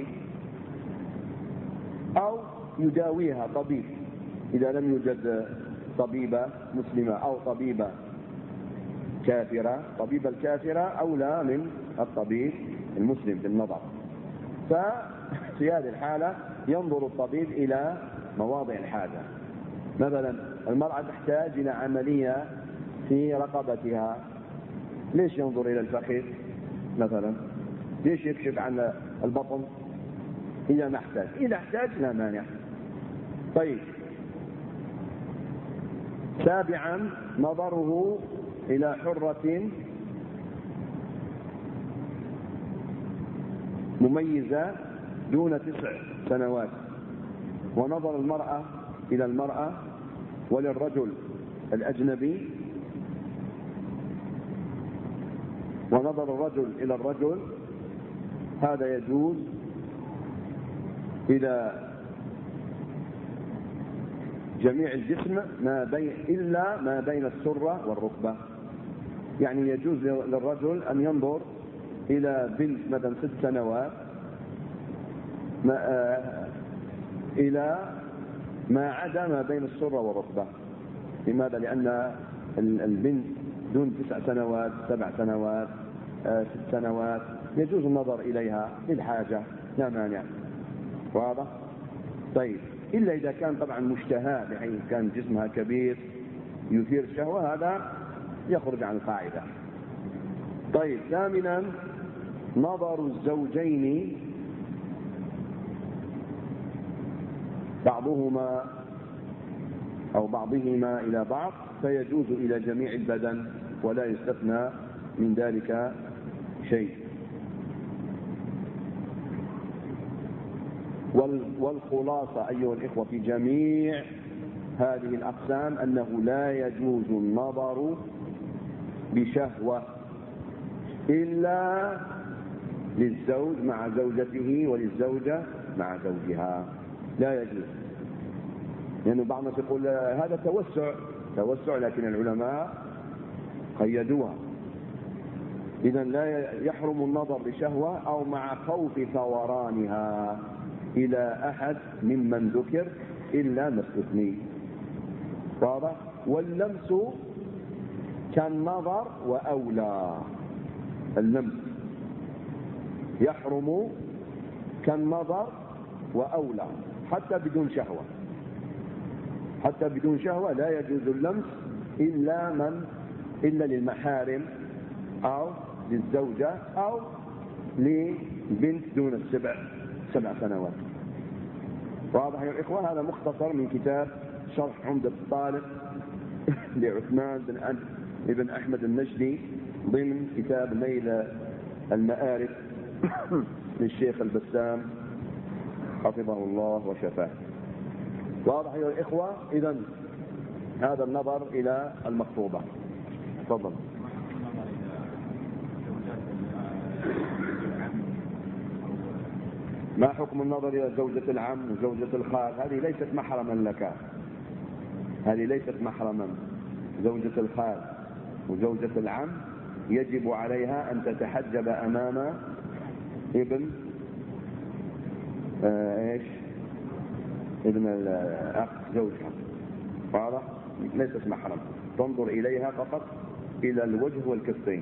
أو يداويها طبيب إذا لم يوجد طبيبة مسلمة أو طبيبة كافرة. طبيبة الكافرة أولى من الطبيب المسلم بالنظر. ففي هذه الحالة ينظر الطبيب إلى مواضع الحاجة. مثلا المرأة تحتاج إلى عملية في رقبتها، ليش ينظر إلى الفخذ مثلا؟ ليش يكشف عن البطن؟ إذا ما احتاج، إذا احتاج لا مانع. طيب، سابعا نظره إلى حرة مميزة دون 9 سنوات، ونظر المرأة إلى المرأة وللرجل الأجنبي، ونظر الرجل إلى الرجل، هذا يجوز إلى جميع الجسم إلا ما بين السرة والركبة. يعني يجوز للرجل أن ينظر إلى بنت مثلا 6 سنوات إلى ما عدا ما بين السرة والركبة. لماذا؟ لأن البنت دون 9 سنوات، 7 سنوات، 6 سنوات يجوز النظر إليها للحاجة لا مانع. واضح؟ طيب، إلا إذا كان طبعا مشتهى بحيث كان جسمها كبير يثير الشهوة، هذا يخرج عن القاعدة. طيب، ثامنا نظر الزوجين بعضهما أو بعضهما إلى بعض، فيجوز إلى جميع البدن ولا يستثنى من ذلك شيء. والخلاصة أيها الإخوة في جميع هذه الأقسام أنه لا يجوز النظر بشهوة إلا للزوج مع زوجته وللزوجة مع زوجها، لا يجوز. لأنه بعض الناس يقول هذا توسع، لكن العلماء قيدوها. إذا لا يحرم النظر بشهوة أو مع خوف ثورانها إلى أحد ممن ذكر إلا ما استثني. واضح؟ واللمس كالنظر وأولى. اللمس يحرم كالنظر وأولى حتى بدون شهوة لا يجوز اللمس إلا للمحارم أو للزوجة أو لبنت دون 7 سنوات. واضح يا الإخوة؟ هذا مختصر من كتاب شرح عمدة الطالب لعثمان بن أحمد النجدي ضمن كتاب نيل المآرب للشيخ البسام حفظه الله وشفاه. واضح أيها الإخوة؟ إذن هذا النظر إلى المخطوبة. تفضل. ما حكم النظر إلى زوجة العم وزوجة الخال؟ هذه ليست محرما لك، هذه ليست محرما. زوجة الخال وزوجة العم يجب عليها أن تتحجب أمام ابن ابن الأخ زوجها. واضح؟ ليست محرم، تنظر إليها فقط إلى الوجه والكفين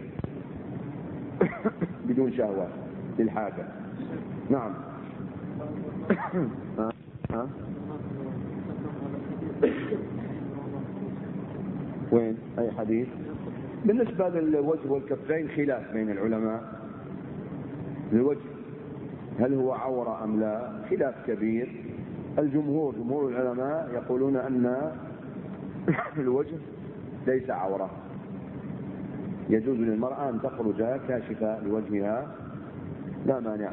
بدون شهوة للحاجة. نعم. وين أي حديث؟ بالنسبة للوجه والكفين خلاف بين العلماء. الوجه هل هو عورة أم لا؟ خلاف كبير. جمهور العلماء يقولون أن الوجه ليس عورة، يجوز للمرأة أن تخرج كاشفة لوجهها لا مانع.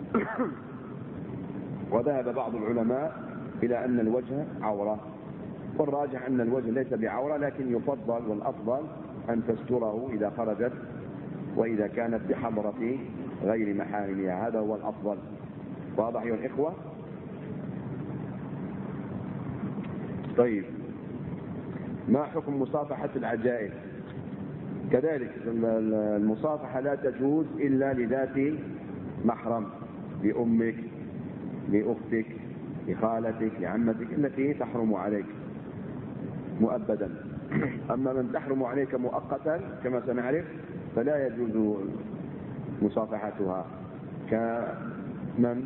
وذهب بعض العلماء إلى أن الوجه عورة، والراجح أن الوجه ليس بعورة، لكن يفضل والأفضل أن تستره إذا خرجت وإذا كانت بحضرة غير محارمها، هذا هو الأفضل. واضح أيها الإخوة؟ طيب، ما حكم مصافحة العجائز؟ كذلك المصافحة لا تجوز إلا لذات محرم، لأمك، لأختك، لخالتك، لعمتك التي تحرم عليك مؤبدا. أما من تحرم عليك مؤقتا كما سنعرف فلا يجوز مصافحتها، كمن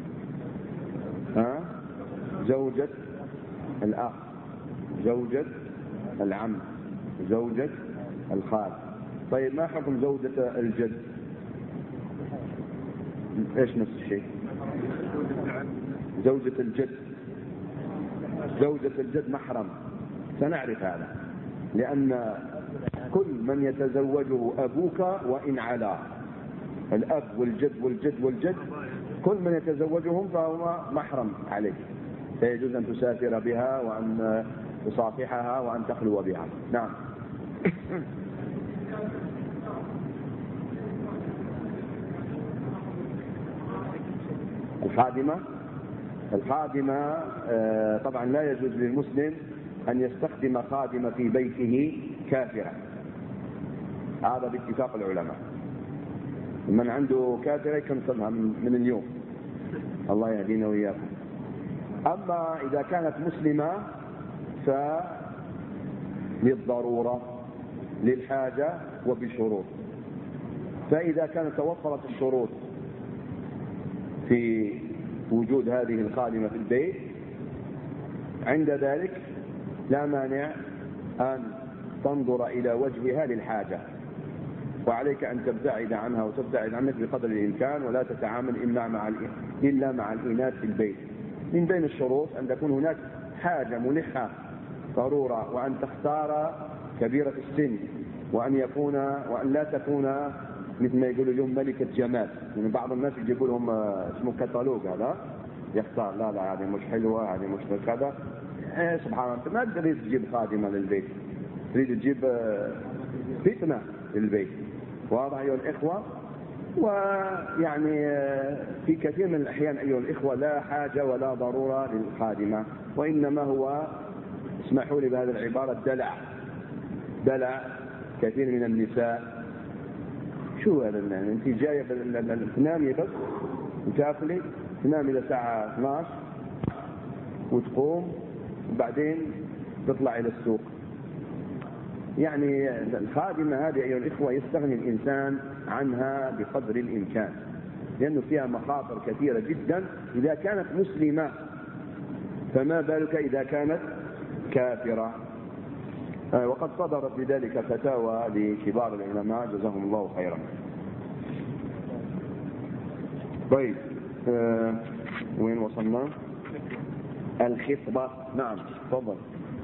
زوجة الأخ، زوجة العم، زوجة الخال. طيب، ما حكم زوجة الجد؟ ايش نفس الشيء؟ زوجة الجد، زوجة الجد محرم، سنعرف هذا، لأن كل من يتزوجه أبوك وإن علا، الأب والجد والجد والجد، كل من يتزوجهم فهو محرم عليك، فيجوز أن تسافر بها وأن تصافحها وأن تخلو بها. نعم. الخادمة طبعا لا يجوز للمسلم أن يستخدم خادمة في بيته كافرة، هذا باتفاق العلماء. من عنده كافرة يكنسلها من اليوم، الله يهدينا وإياكم. أما إذا كانت مسلمة فللضرورة، للحاجة، وبشروط. فإذا كانت توفرت الشروط في وجود هذه الخادمة في البيت، عند ذلك لا مانع أن تنظر إلى وجهها للحاجة، وعليك أن تبتعد عنها وتبتعد عنك بقدر الإمكان، ولا تتعامل إلا مع الإناث في البيت. من بين الشروط أن تكون هناك حاجة ملحة ضرورة، وأن تختار كبيرة السن، وأن لا تكون مثل ما يقولوا اليوم ملكة جمال. يعني بعض الناس يجيبوا لهم اسمه كتالوج، هذا يختار لا هذه مش حلوة، هذه مش كذا. سبحان الله، ما تريد تجيب خادمة للبيت، تريد تجيب فتنة للبيت. واضح أيها الإخوة؟ ويعني في كثير من الأحيان أيها الإخوة لا حاجة ولا ضرورة للخادمة، وإنما هو، اسمحوا لي بهذه العبارة، دلع كثير من النساء. شو هذا؟ انت جايه تنامي بس وتاكلي، تنامي لساعه 12 وتقوم وبعدين تطلع الى السوق. يعني الخادمه هذه ايها الاخوه يستغني الانسان عنها بقدر الامكان، لانه فيها مخاطر كثيره جدا اذا كانت مسلمه، فما بالك اذا كانت كافره. وقد صدرت بذلك فتاوى لكبار العلماء جزاهم الله خيرا. طيب، وين وصلنا؟ الخطبة. نعم، تفضل.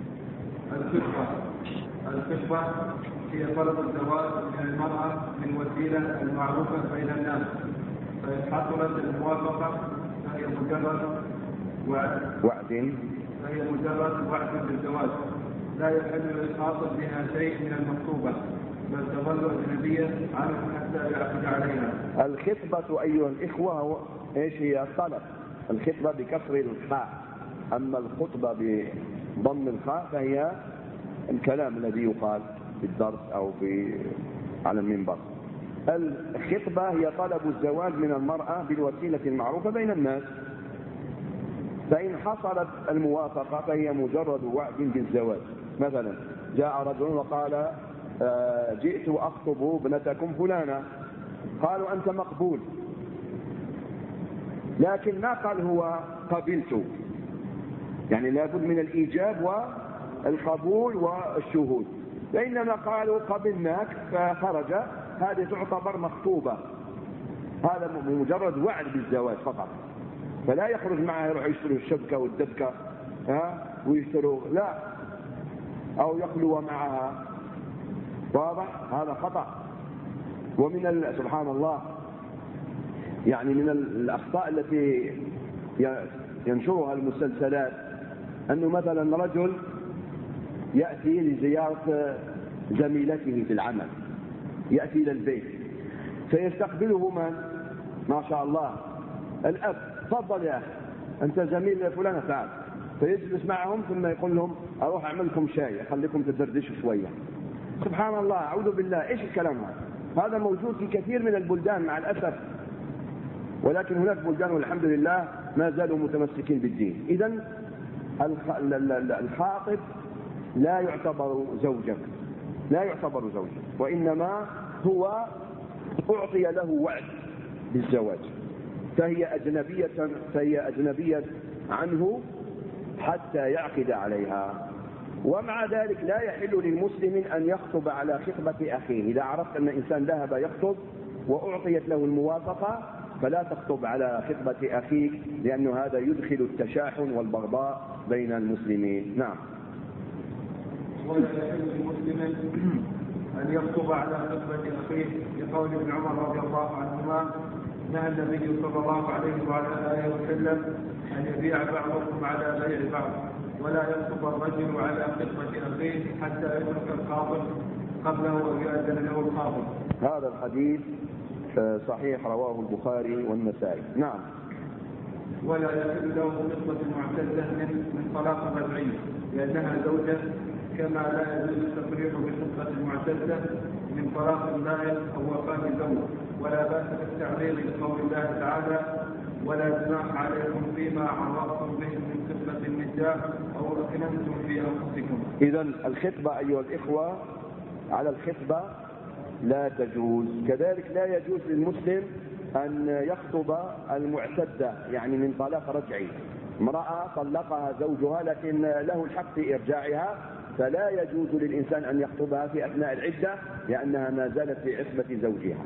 الخطبة هي طلب الزواج من المرأة من وسيلة المعروفة بين الناس، فإن حصلت الموافقة فهي مجرد وعد بالزواج، لا يحل للخاطب بها شيء من المخطوبة، بل تظل أجنبية عنه حتى يعقد عليها. الخطبة أيها الإخوة إيش هي؟ الطلب. الخطبة بكسر الخاء، أما الخطبة بضم الخاء فهي الكلام الذي يقال في الدرس أو على المنبر. الخطبة هي طلب الزواج من المرأة بالوسيلة المعروفة بين الناس، فإن حصلت الموافقة فهي مجرد وعد بالزواج. مثلا جاء رجل وقال جئت أخطب ابنتكم فلانة، قالوا أنت مقبول، لكن ما قال هو قبلت، يعني لابد من الإيجاب والقبول والشهود، فإنما قالوا قبلناك فخرج، هذه تعتبر مخطوبة، هذا مجرد وعد بالزواج فقط، فلا يخرج معها يروح يشتروا الشبكة والدبكة ويشتروا، لا، أو يخلو معها، واضح؟ هذا خطأ. ومن سبحان الله يعني من الأخطاء التي ينشرها المسلسلات أنه مثلا رجل يأتي لزيارة زميلته في العمل، يأتي إلى البيت فيستقبله من؟ ما شاء الله الأب، تفضل يا أخي أنت زميل فلان تعال، فيجلس معهم ثم يقول لهم أروح أعمل لكم شاي أخليكم تدردشوا شوية. سبحان الله، أعوذ بالله، إيش الكلام هذا موجود في كثير من البلدان مع الأسف، ولكن هناك بلدان والحمد لله ما زالوا متمسكين بالدين. إذن الخاطب لا يعتبر زوجك، لا يعتبر زوجك، وإنما هو أعطي له وعد بالزواج، فهي أجنبية عنه حتى يعقد عليها. ومع ذلك لا يحل للمسلم أن يخطب على خطبة أخيه. إذا عرفت أن إنسان ذهب يخطب وأعطيت له الموافقة فلا تخطب على خطبة أخيك، لأن هذا يدخل التشاحن والبغضاء بين المسلمين. نعم. ولا يحل للمسلم أن يخطب على خطبة أخيه، لقول ابن عمر رضي الله عنهما نهى النبي صلى الله عليه وعلى آله وسلم أن يبيع بعضكم على بيع بعض، ولا يخطب الرجل على خطبة أخيه حتى يترك الخاطب قبله ويؤذن له الخاطب. هذا الحديث صحيح، رواه البخاري والنسائي. نعم. ولا يحل له خطبة معتدة من طلاق رجعي لأنها زوجة، كما لا يجوز التفريق بخطبة المعتدة من طلاق بائن أو وفاة زوج، ولا بأس بالتعليق بقول الله تعالى ولا جناح عليكم فيما عرضتم به من خطبة النساء أو أكننتم في أنفسكم. إذن الخطبة أيها الإخوة على الخطبة لا تجوز. كذلك لا يجوز للمسلم أن يخطب المعتدة، يعني من طلاق رجعي، امرأة طلقها زوجها لكن له الحق في إرجاعها، فلا يجوز للإنسان أن يخطبها في أثناء العدة لأنها ما زالت في عصمة زوجها.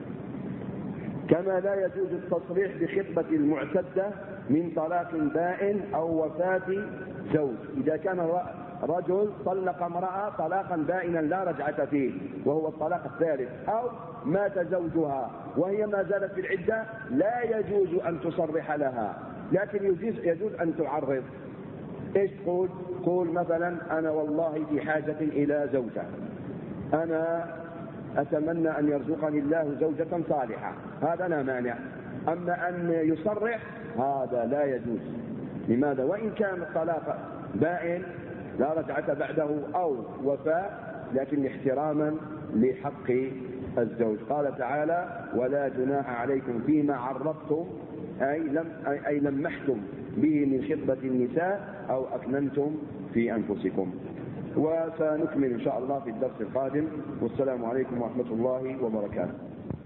كما لا يجوز التصريح بخطبة المعتدة من طلاق بائن أو وفاة زوج. إذا كان رجل طلق امرأة طلاقا بائنا لا رجعة فيه وهو الطلاق الثالث، أو مات زوجها وهي ما زالت في العدة، لا يجوز أن تصرح لها، لكن يجوز أن تعرض. إيش تقول؟ تقول مثلا أنا والله في حاجة إلى زوجة، أنا أتمنى أن يرزقني الله زوجة صالحة، هذا لا مانع. أما أن يصرح هذا لا يجوز. لماذا؟ وإن كان الطلاق بائن لا رجعة بعده أو وفاة، لكن احتراما لحق الزوج. قال تعالى ولا جناح عليكم فيما عرضتم أي لمحتم به من خطبة النساء أو أكننتم في أنفسكم. وسنكمل إن شاء الله في الدرس القادم، والسلام عليكم ورحمة الله وبركاته.